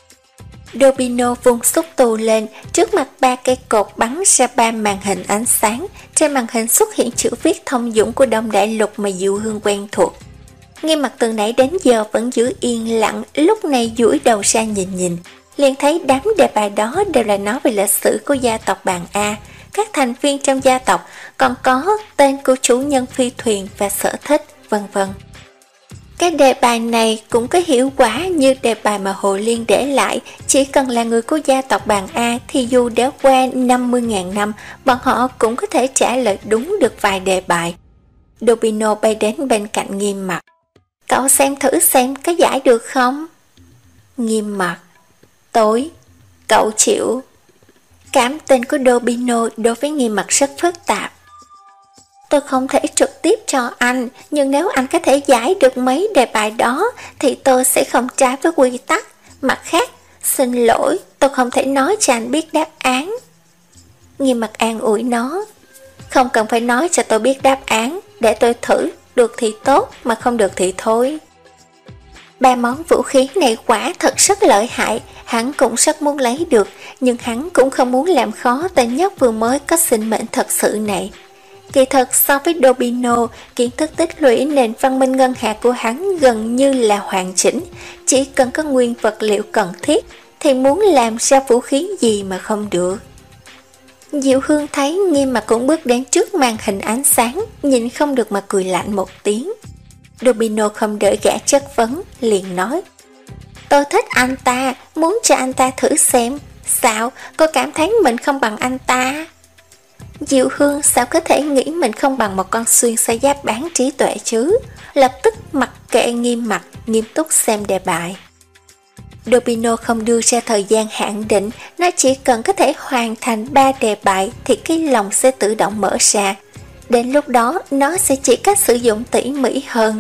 Domino vung xúc tu lên, trước mặt ba cây cột bắn ra ba màn hình ánh sáng. Trên màn hình xuất hiện chữ viết thông dụng của Đông Đại Lục mà Diệu Hương quen thuộc. Nghiêm Mặt từ nãy đến giờ vẫn giữ yên lặng, lúc này duỗi đầu ra nhìn nhìn, liền thấy đám đề bài đó đều là nói về lịch sử của gia tộc Bàn A, các thành viên trong gia tộc, còn có tên của chủ nhân phi thuyền và sở thích, vân vân. Cái đề bài này cũng có hiệu quả như đề bài mà Hồ Liên để lại, chỉ cần là người của gia tộc Bàn A thì dù đã qua năm mươi nghìn năm, bọn họ cũng có thể trả lời đúng được vài đề bài. Domino bay đến bên cạnh Nghiêm Mặt. Cậu xem thử xem có giải được không? Nghiêm Mặt. Tối. Cậu chịu. Cảm tình của Domino đối với Nghiêm Mặt rất phức tạp. Tôi không thể trực tiếp cho anh, nhưng nếu anh có thể giải được mấy đề bài đó thì tôi sẽ không trái với quy tắc. Mặt khác, xin lỗi, tôi không thể nói cho anh biết đáp án. Nghiêm Mặt an ủi nó. Không cần phải nói cho tôi biết đáp án, để tôi thử, được thì tốt, mà không được thì thôi. Ba món vũ khí này quả thật rất lợi hại, hắn cũng rất muốn lấy được, nhưng hắn cũng không muốn làm khó tên nhóc vừa mới có sinh mệnh thật sự này. Kỳ thật so với Domino, kiến thức tích lũy nền văn minh ngân hà của hắn gần như là hoàn chỉnh, chỉ cần có nguyên vật liệu cần thiết thì muốn làm ra vũ khí gì mà không được. Diệu Hương thấy Nghiêm Mặt cũng bước đến trước màn hình ánh sáng, nhìn không được mà cười lạnh một tiếng. Domino không đợi gã chất vấn, liền nói: Tôi thích anh ta, muốn cho anh ta thử xem. Sao, cô cảm thấy mình không bằng anh ta? Diệu Hương sao có thể nghĩ mình không bằng một con xuyên xa giáp bán trí tuệ chứ? lập tức mặc kệ Nghiêm mặt, nghiêm túc xem đề bài. Dobino không đưa ra thời gian hạn định, nó chỉ cần có thể hoàn thành ba đề bài thì cái lồng sẽ tự động mở ra. Đến lúc đó nó sẽ chỉ cách sử dụng tỉ mỉ hơn.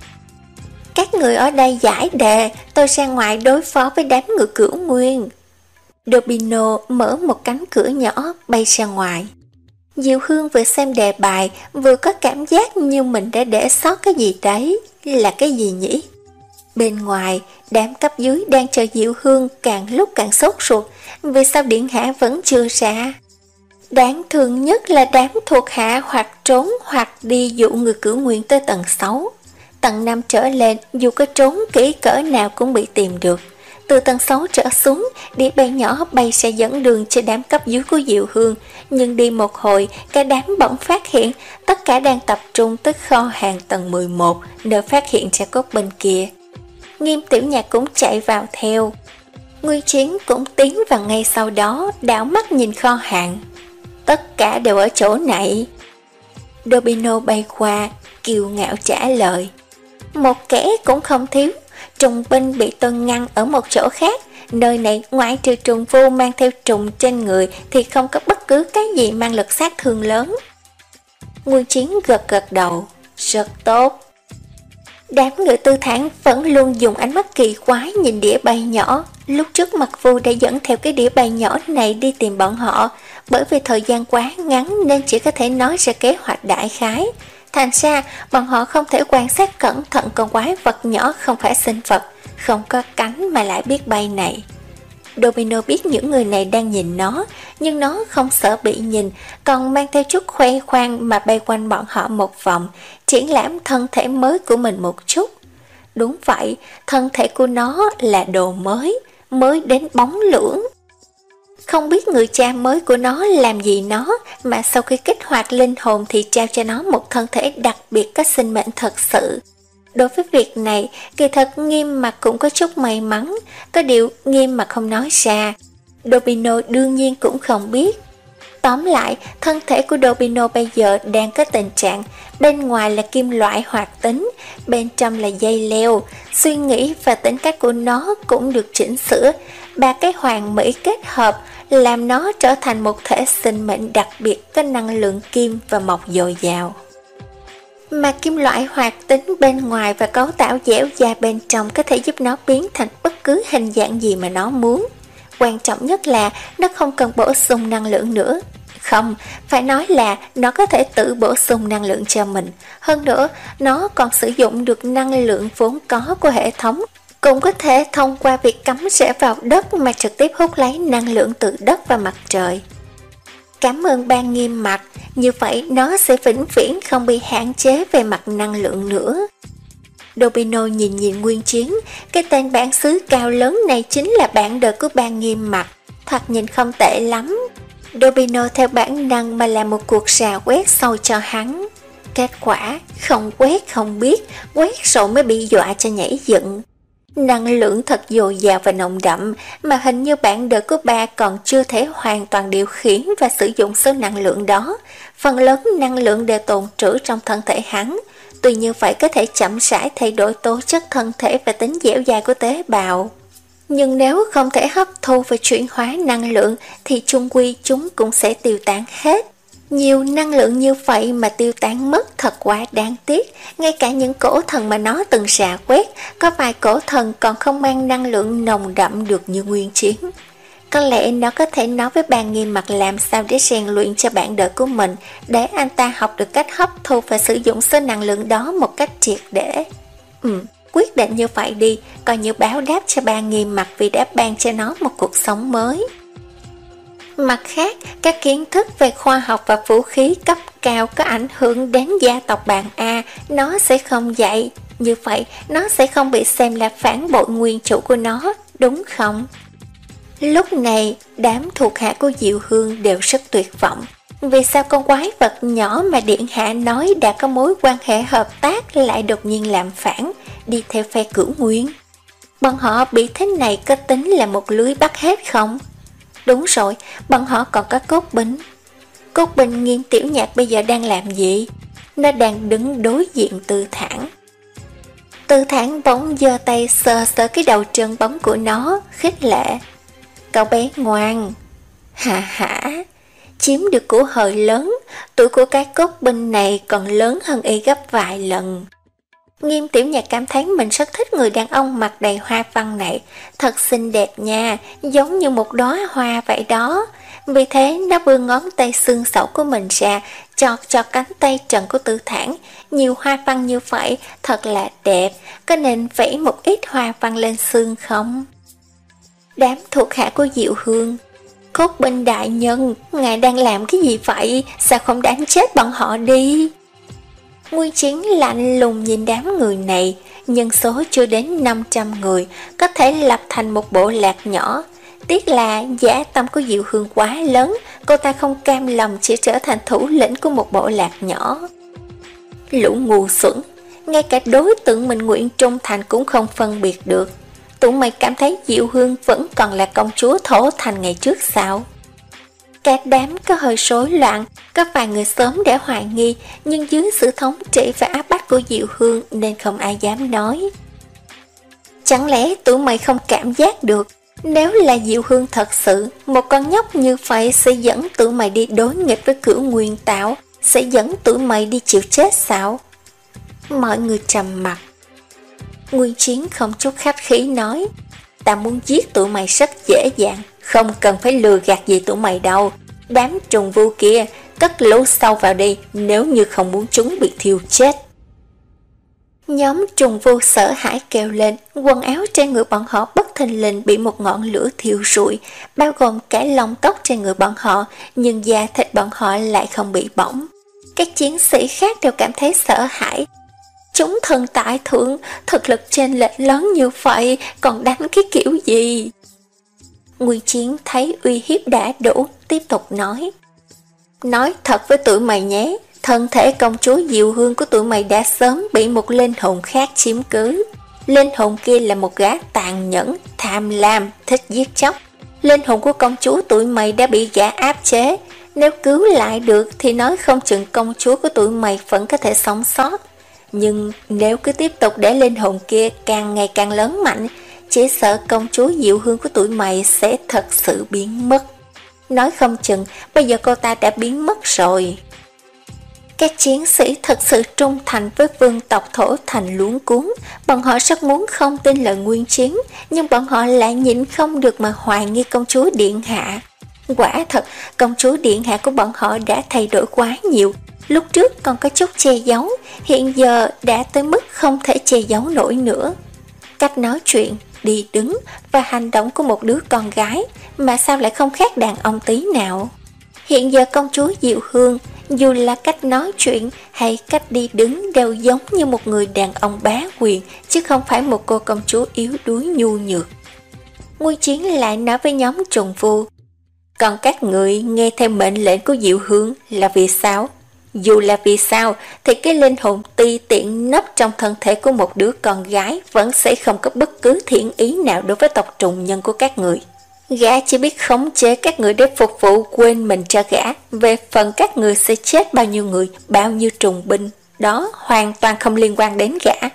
Các người ở đây giải đề, tôi ra ngoài đối phó với đám người Cửu Nguyên. Dobino mở một cánh cửa nhỏ bay ra ngoài. Diệu Hương vừa xem đề bài vừa có cảm giác như mình đã để sót cái gì đấy. Là cái gì nhỉ? Bên ngoài, đám cấp dưới đang chờ Diệu Hương càng lúc càng sốt ruột. Vì sao điện hạ vẫn chưa ra? Đáng thương nhất là đám thuộc hạ hoặc trốn hoặc đi dụ người Cửu Nguyên tới tầng sáu. Tầng năm trở lên, dù có trốn kỹ cỡ nào cũng bị tìm được. Từ tầng sáu trở xuống, đĩa bay nhỏ bay sẽ dẫn đường cho đám cấp dưới của Diệu Hương. Nhưng đi một hồi, cả đám bỗng phát hiện tất cả đang tập trung tới kho hàng tầng mười một, nơi phát hiện ra cốt bên kia. Nghiêm Tiểu Nhạc cũng chạy vào theo. Nguyên Chiến cũng tiến vào ngay sau đó, đảo mắt nhìn kho hàng. Tất cả đều ở chỗ này. Dobino bay qua, kiêu ngạo trả lời. Một kẻ cũng không thiếu. Trùng binh bị tôi ngăn ở một chỗ khác. Nơi này ngoại trừ trùng vô mang theo trùng trên người thì không có bất cứ cái gì mang lực sát thương lớn. Nguyên Chiến gật gật đầu. Rất tốt. Đám người Tư Thản vẫn luôn dùng ánh mắt kỳ quái nhìn đĩa bay nhỏ. Lúc trước Mặc Vu đã dẫn theo cái đĩa bay nhỏ này đi tìm bọn họ. Bởi vì thời gian quá ngắn nên chỉ có thể nói ra kế hoạch đại khái. Thành ra bọn họ không thể quan sát cẩn thận con quái vật nhỏ không phải sinh vật, không có cánh mà lại biết bay này. Domino biết những người này đang nhìn nó, nhưng nó không sợ bị nhìn, còn mang theo chút khoe khoang mà bay quanh bọn họ một vòng, triển lãm thân thể mới của mình một chút. Đúng vậy, thân thể của nó là đồ mới, mới đến bóng lưỡng. Không biết người cha mới của nó làm gì nó, mà sau khi kích hoạt linh hồn thì trao cho nó một thân thể đặc biệt có sinh mệnh thật sự. Đối với việc này, kỳ thật Nghiêm Mặc cũng có chút may mắn, có điều Nghiêm Mặc không nói ra. Dobino đương nhiên cũng không biết. Tóm lại, thân thể của Dobino bây giờ đang có tình trạng bên ngoài là kim loại hoạt tính, bên trong là dây leo. Suy nghĩ và tính cách của nó cũng được chỉnh sửa, ba cái hoàn mỹ kết hợp làm nó trở thành một thể sinh mệnh đặc biệt có năng lượng kim và mọc dồi dào. Mà kim loại hoạt tính bên ngoài và cấu tạo dẻo dai bên trong có thể giúp nó biến thành bất cứ hình dạng gì mà nó muốn. Quan trọng nhất là nó không cần bổ sung năng lượng nữa. Không, phải nói là nó có thể tự bổ sung năng lượng cho mình. Hơn nữa, nó còn sử dụng được năng lượng vốn có của hệ thống, cũng có thể thông qua việc cắm rễ vào đất mà trực tiếp hút lấy năng lượng từ đất và mặt trời. Cảm ơn Ban Nghiêm Mặc, như vậy nó sẽ vĩnh viễn không bị hạn chế về mặt năng lượng nữa. Dobino nhìn nhìn Nguyên Chiến, cái tên bản xứ cao lớn này chính là bạn đời của Ban Nghiêm Mặc, thoạt nhìn không tệ lắm. Dobino theo bản năng mà làm một cuộc rà quét sâu cho hắn. Kết quả, không quét không biết, quét rồi mới bị dọa cho nhảy dựng. Năng lượng thật dồi dào và nồng đậm, mà hình như bạn đời của ba còn chưa thể hoàn toàn điều khiển và sử dụng số năng lượng đó. Phần lớn năng lượng đều tồn trữ trong thân thể hắn, tuy như vậy có thể chậm rãi thay đổi tố chất thân thể và tính dẻo dai của tế bào. Nhưng nếu không thể hấp thu và chuyển hóa năng lượng thì chung quy chúng cũng sẽ tiêu tán hết. Nhiều năng lượng như vậy mà tiêu tán mất thật quá đáng tiếc. Ngay cả những cổ thần mà nó từng rà quét, có vài cổ thần còn không mang năng lượng nồng đậm được như Nguyên Chiến. Có lẽ nó có thể nói với Ban Nghiêm Mặc làm sao để rèn luyện cho bạn đời của mình, để anh ta học được cách hấp thu và sử dụng số năng lượng đó một cách triệt để. Ừ, quyết định như vậy đi, coi như báo đáp cho Ban Nghiêm Mặc vì đã ban cho nó một cuộc sống mới. Mặt khác, các kiến thức về khoa học và vũ khí cấp cao có ảnh hưởng đến gia tộc bạn A, nó sẽ không dạy. Như vậy, nó sẽ không bị xem là phản bội nguyên chủ của nó, đúng không? Lúc này, đám thuộc hạ của Diệu Hương đều rất tuyệt vọng. Vì sao con quái vật nhỏ mà Điện Hạ nói đã có mối quan hệ hợp tác lại đột nhiên làm phản, đi theo phe Cửu Nguyên? Bọn họ bị thế này có tính là một lưới bắt hết không? Đúng rồi, bọn họ còn có Cốt Binh. Cốt Binh Nghiêm Tiểu Nhạc bây giờ đang làm gì? Nó đang đứng đối diện Tư Thản. Tư Thản bỗng giơ tay sờ sờ cái đầu trơn bóng của nó, khích lệ. Cậu bé ngoan. Hả hả, chiếm được của hời lớn, tuổi của cái cốt binh này còn lớn hơn y gấp vài lần. Nghiêm Tiểu Nhạc cảm thấy mình rất thích người đàn ông mặt đầy hoa văn này, thật xinh đẹp nha, giống như một đóa hoa vậy đó. Vì thế nó vươn ngón tay xương xẩu của mình ra, chọt cho cánh tay trần của Tư Thản. Nhiều hoa văn như vậy, thật là đẹp, có nên vẽ một ít hoa văn lên xương không? Đám thuộc hạ của Diệu Hương. Cốt binh đại nhân, ngài đang làm cái gì vậy? Sao không đánh chết bọn họ đi? Nguyên Chiến lạnh lùng nhìn đám người này, nhân số chưa đến năm trăm người, có thể lập thành một bộ lạc nhỏ. Tiếc là dã tâm của Diệu Hương quá lớn, cô ta không cam lòng chỉ trở thành thủ lĩnh của một bộ lạc nhỏ. Lũ ngu xuẩn, ngay cả đối tượng mình nguyện trung thành cũng không phân biệt được. Tụi mày cảm thấy Diệu Hương vẫn còn là công chúa Thổ Thành ngày trước sao? Cả đám có hơi rối loạn, có vài người sớm đã hoài nghi, nhưng dưới sự thống trị và áp bách của Diệu Hương nên không ai dám nói. Chẳng lẽ tụi mày không cảm giác được, nếu là Diệu Hương thật sự, một con nhóc như vậy sẽ dẫn tụi mày đi đối nghịch với Cửu Nguyên Tạo, sẽ dẫn tụi mày đi chịu chết sao? Mọi người trầm mặt. Nguyên Chiến không chút khách khí nói, ta muốn giết tụi mày rất dễ dàng, không cần phải lừa gạt gì tụi mày đâu. Đám trùng vu kia, cất lỗ sâu vào đi, nếu như không muốn chúng bị thiêu chết. Nhóm trùng vu sợ hãi kêu lên, quần áo trên người bọn họ bất thình lình bị một ngọn lửa thiêu rụi, bao gồm cả lông tóc trên người bọn họ, nhưng da thịt bọn họ lại không bị bỏng. Các chiến sĩ khác đều cảm thấy sợ hãi. Chúng thần tại thượng, thực lực chênh lệch lớn như vậy, còn đánh cái kiểu gì? Nguyên Chiến thấy uy hiếp đã đủ, tiếp tục nói. Nói thật với tụi mày nhé, thân thể công chúa Diệu Hương của tụi mày đã sớm bị một linh hồn khác chiếm cứ. Linh hồn kia là một gã tàn nhẫn, tham lam, thích giết chóc. Linh hồn của công chúa tụi mày đã bị gã áp chế. Nếu cứu lại được thì nói không chừng công chúa của tụi mày vẫn có thể sống sót. Nhưng nếu cứ tiếp tục để linh hồn kia càng ngày càng lớn mạnh, chỉ sợ công chúa Diệu Hương của tụi mày sẽ thật sự biến mất. Nói không chừng bây giờ cô ta đã biến mất rồi. Các chiến sĩ thật sự trung thành với vương tộc Thổ Thành luống cuống. Bọn họ rất muốn không tin lời Nguyên Chiến, nhưng bọn họ lại nhịn không được mà hoài nghi công chúa Điện Hạ. Quả thật, công chúa Điện Hạ của bọn họ đã thay đổi quá nhiều. Lúc trước còn có chút che giấu, hiện giờ đã tới mức không thể che giấu nổi nữa. Cách nói chuyện, đi đứng và hành động của một đứa con gái mà sao lại không khác đàn ông tí nào. Hiện giờ công chúa Diệu Hương, dù là cách nói chuyện hay cách đi đứng đều giống như một người đàn ông bá quyền, chứ không phải một cô công chúa yếu đuối nhu nhược. Nguyên Chiến lại nói với nhóm trùng vu, còn các người nghe theo mệnh lệnh của Diệu Hương là vì sao? Dù là vì sao thì cái linh hồn ti tiện nấp trong thân thể của một đứa con gái vẫn sẽ không có bất cứ thiện ý nào đối với tộc trùng nhân của các người. Gã chỉ biết khống chế các người để phục vụ, quên mình cho gã. Về phần các người sẽ chết bao nhiêu người, bao nhiêu trùng binh, đó hoàn toàn không liên quan đến gã.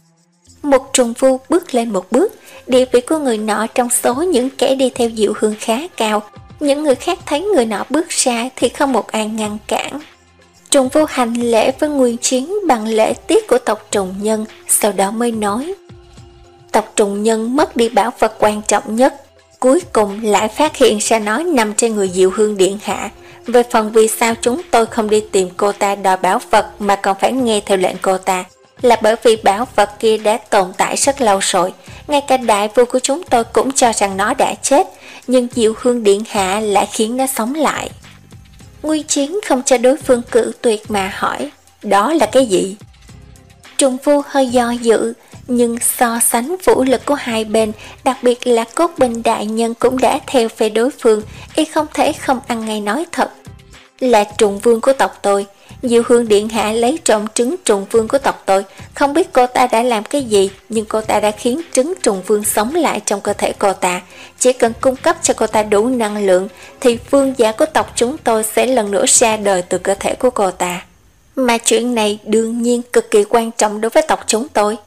Một trùng vu bước lên một bước, địa vị của người nọ trong số những kẻ đi theo Diệu Hương khá cao. Những người khác thấy người nọ bước ra thì không một ai ngăn cản. Trùng vu hành lễ với Nguyên Chiến bằng lễ tiết của tộc trùng nhân, sau đó mới nói. Tộc trùng nhân mất đi bảo vật quan trọng nhất, cuối cùng lại phát hiện ra nó nằm trên người Diệu Hương Điện Hạ. Về phần vì sao chúng tôi không đi tìm cô ta đòi bảo vật mà còn phải nghe theo lệnh cô ta, là bởi vì bảo vật kia đã tồn tại rất lâu rồi. Ngay cả đại vua của chúng tôi cũng cho rằng nó đã chết, nhưng Diệu Hương Điện Hạ lại khiến nó sống lại. Nguyên Chiến không cho đối phương cự tuyệt mà hỏi, đó là cái gì? Trùng vu hơi do dự, nhưng so sánh vũ lực của hai bên, đặc biệt là cốt binh đại nhân cũng đã theo phe đối phương, y không thể không ăn ngay nói thật. Là trùng vương của tộc tôi, Diệu Hương Điện Hạ lấy trộm trứng trùng vương của tộc tôi, không biết cô ta đã làm cái gì, nhưng cô ta đã khiến trứng trùng vương sống lại trong cơ thể cô ta. Chỉ cần cung cấp cho cô ta đủ năng lượng, thì vương giả của tộc chúng tôi sẽ lần nữa ra đời từ cơ thể của cô ta. Mà chuyện này đương nhiên cực kỳ quan trọng đối với tộc chúng tôi.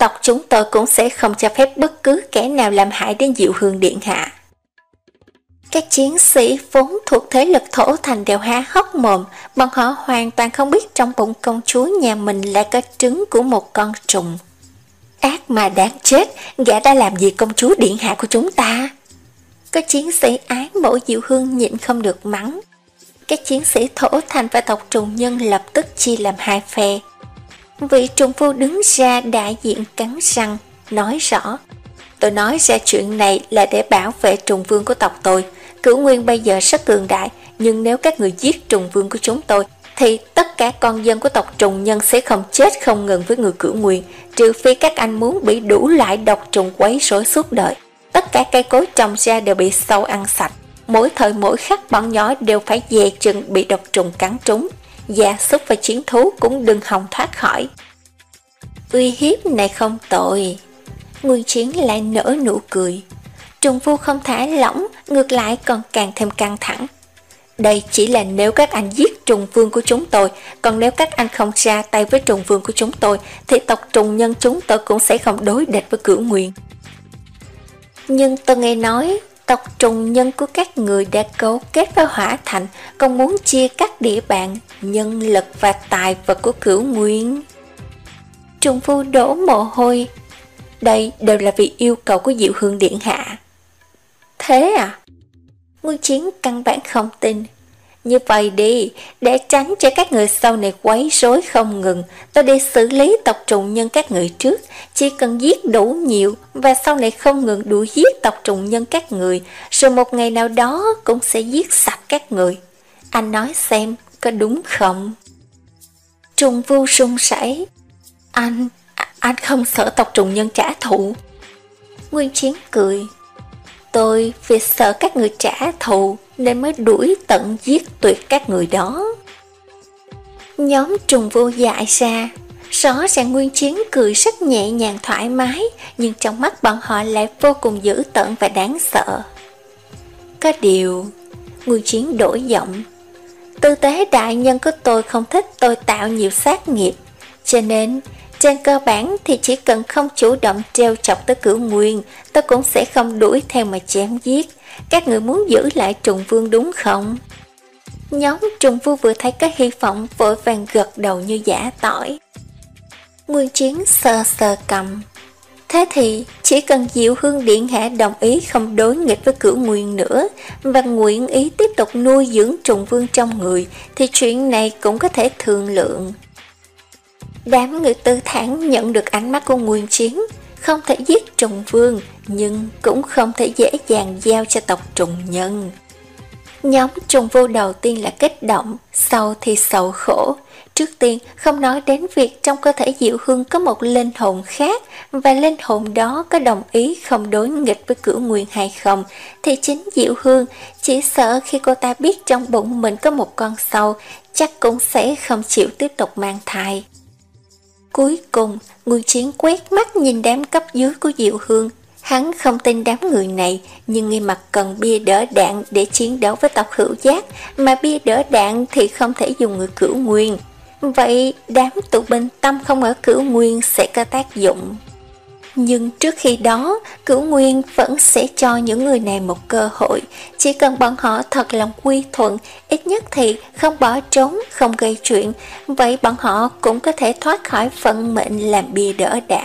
tộc chúng tôi cũng sẽ không cho phép bất cứ kẻ nào làm hại đến Diệu Hương Điện Hạ. Các chiến sĩ vốn thuộc thế lực thổ thành đều há hốc mồm, bọn họ hoàn toàn không biết trong bụng công chúa nhà mình lại có trứng của một con trùng. Ác mà đáng chết, gã đã làm gì công chúa điện hạ của chúng ta? Các chiến sĩ ái mộ Diệu Hương nhịn không được mắng. Các chiến sĩ thổ thành và tộc trùng nhân lập tức chia làm hai phe. Vị trùng phu đứng ra đại diện cắn răng, nói rõ: tôi nói ra chuyện này là để bảo vệ trùng vương của tộc tôi. Cửu Nguyên bây giờ rất cường đại, nhưng nếu các người giết trùng vương của chúng tôi, thì tất cả con dân của tộc trùng nhân sẽ không chết không ngừng với người Cửu Nguyên, trừ phi các anh muốn bị đủ loại độc trùng quấy rối suốt đời. Tất cả cây cối trồng ra đều bị sâu ăn sạch, mỗi thời mỗi khắc bọn nhỏ đều phải dè chừng bị độc trùng cắn trúng. Gia súc và chiến thú cũng đừng hòng thoát khỏi. Uy hiếp này không tội. Nguyên Chiến lại nở nụ cười. Trùng Phu không thả lỏng, ngược lại còn càng thêm căng thẳng. Đây chỉ là nếu các anh giết trùng vương của chúng tôi, còn nếu các anh không ra tay với trùng vương của chúng tôi, thì tộc trùng nhân chúng tôi cũng sẽ không đối địch với Cửu Nguyên. Nhưng tôi nghe nói tộc trùng nhân của các người đã cấu kết với Hỏa Thành, còn muốn chia cắt địa bàn, nhân lực và tài vật của Cửu Nguyên. Trùng Phu đổ mồ hôi. Đây đều là vì yêu cầu của Diệu Hương Điện Hạ. Thế à? Nguyên Chiến căn bản không tin. Như vậy đi, để tránh cho các người sau này quấy rối không ngừng, tôi đi xử lý tộc trùng nhân các người trước. Chỉ cần giết đủ nhiều và sau này không ngừng đuổi giết tộc trùng nhân các người, rồi một ngày nào đó cũng sẽ giết sạch các người. Anh nói xem, có đúng không? Trùng Vu run rẩy. Anh, anh không sợ tộc trùng nhân trả thù? Nguyên Chiến cười. Tôi vì sợ các người trả thù nên mới đuổi tận giết tuyệt các người đó. Nhóm trùng vô dại ra. Rõ ràng Nguyên Chiến cười rất nhẹ nhàng thoải mái, nhưng trong mắt bọn họ lại vô cùng dữ tợn và đáng sợ. Có điều, Nguyên Chiến đổi giọng. Tư tế đại nhân của tôi không thích tôi tạo nhiều sát nghiệp, cho nên trên cơ bản thì chỉ cần không chủ động trêu chọc tới Cửu Nguyên, tôi cũng sẽ không đuổi theo mà chém giết. Các người muốn giữ lại trùng vương đúng không? Nhóm trùng vương vừa thấy có hy vọng vội vàng gật đầu như giả tỏi. Nguyên Chiến sờ sờ cầm. Thế thì chỉ cần Diệu Hương Điện Hạ đồng ý không đối nghịch với Cửu Nguyên nữa và nguyện ý tiếp tục nuôi dưỡng trùng vương trong người, thì chuyện này cũng có thể thương lượng. Đám người Tư Thản nhận được ánh mắt của Nguyên Chiến, không thể giết trùng vương, nhưng cũng không thể dễ dàng giao cho tộc trùng nhân. Nhóm trùng vô đầu tiên là kích động, sau thì sầu khổ. Trước tiên không nói đến việc trong cơ thể Diệu Hương có một linh hồn khác, và linh hồn đó có đồng ý không đối nghịch với Cửu Nguyên hay không, thì chính Diệu Hương chỉ sợ khi cô ta biết trong bụng mình có một con sâu, chắc cũng sẽ không chịu tiếp tục mang thai. Cuối cùng, Nguyên Chiến quét mắt nhìn đám cấp dưới của Diệu Hương. Hắn không tin đám người này, nhưng ngay mặt cần bia đỡ đạn để chiến đấu với tộc Hữu Giác, mà bia đỡ đạn thì không thể dùng người Cửu Nguyên. Vậy đám tụ binh tâm không ở Cửu Nguyên sẽ có tác dụng. Nhưng trước khi đó, Cửu Nguyên vẫn sẽ cho những người này một cơ hội. Chỉ cần bọn họ thật lòng quy thuận, ít nhất thì không bỏ trốn, không gây chuyện, vậy bọn họ cũng có thể thoát khỏi vận mệnh làm bia đỡ đạn.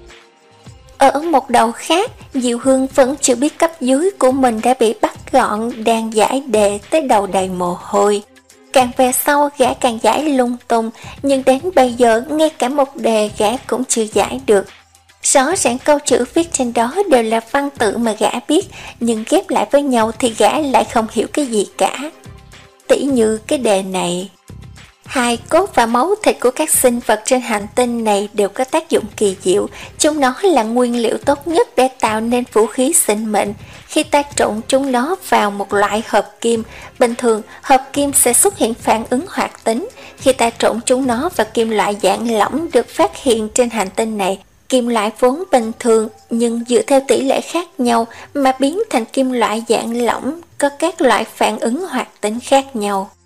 Ở một đầu khác, Diệu Hương vẫn chưa biết cấp dưới của mình đã bị bắt gọn, đang giải đề tới đầu đầy mồ hôi. Càng về sau gã càng giải lung tung, nhưng đến bây giờ ngay cả một đề gã cũng chưa giải được. Rõ ràng câu chữ viết trên đó đều là văn tự mà gã biết, nhưng ghép lại với nhau thì gã lại không hiểu cái gì cả. Tỉ như cái đề này: hài cốt và máu thịt của các sinh vật trên hành tinh này đều có tác dụng kỳ diệu. Chúng nó là nguyên liệu tốt nhất để tạo nên vũ khí sinh mệnh. Khi ta trộn chúng nó vào một loại hợp kim, bình thường hợp kim sẽ xuất hiện phản ứng hoạt tính. Khi ta trộn chúng nó vào kim loại dạng lỏng được phát hiện trên hành tinh này, kim loại vốn bình thường nhưng dựa theo tỷ lệ khác nhau mà biến thành kim loại dạng lỏng có các loại phản ứng hoạt tính khác nhau.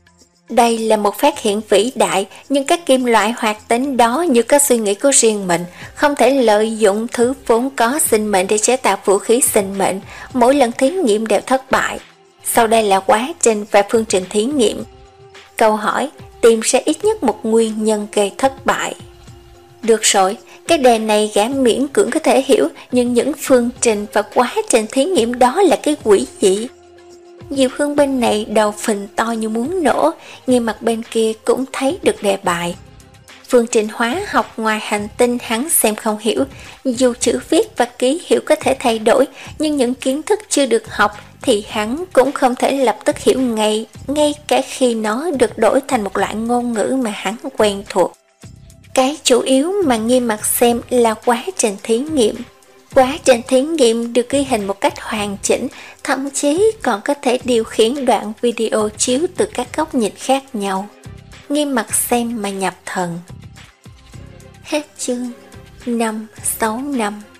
Đây là một phát hiện vĩ đại, nhưng các kim loại hoạt tính đó như có suy nghĩ của riêng mình, không thể lợi dụng thứ vốn có sinh mệnh để chế tạo vũ khí sinh mệnh. Mỗi lần thí nghiệm đều thất bại. Sau đây là quá trình và phương trình thí nghiệm. Câu hỏi, tìm ra ít nhất một nguyên nhân gây thất bại. Được rồi, cái đề này gã miễn cưỡng có thể hiểu, nhưng những phương trình và quá trình thí nghiệm đó là cái quỷ gì? Diệu Hương bên này đầu phình to như muốn nổ, Nghiêm Mặc bên kia cũng thấy được đề bài. Phương trình hóa học ngoài hành tinh hắn xem không hiểu, dù chữ viết và ký hiệu có thể thay đổi, nhưng những kiến thức chưa được học thì hắn cũng không thể lập tức hiểu ngay, ngay cả khi nó được đổi thành một loại ngôn ngữ mà hắn quen thuộc. Cái chủ yếu mà Nghiêm Mặc xem là quá trình thí nghiệm. Quá trình thí nghiệm được ghi hình một cách hoàn chỉnh, thậm chí còn có thể điều khiển đoạn video chiếu từ các góc nhìn khác nhau. Nghiêm Mặc xem mà nhập thần. Hết chương năm sáu năm.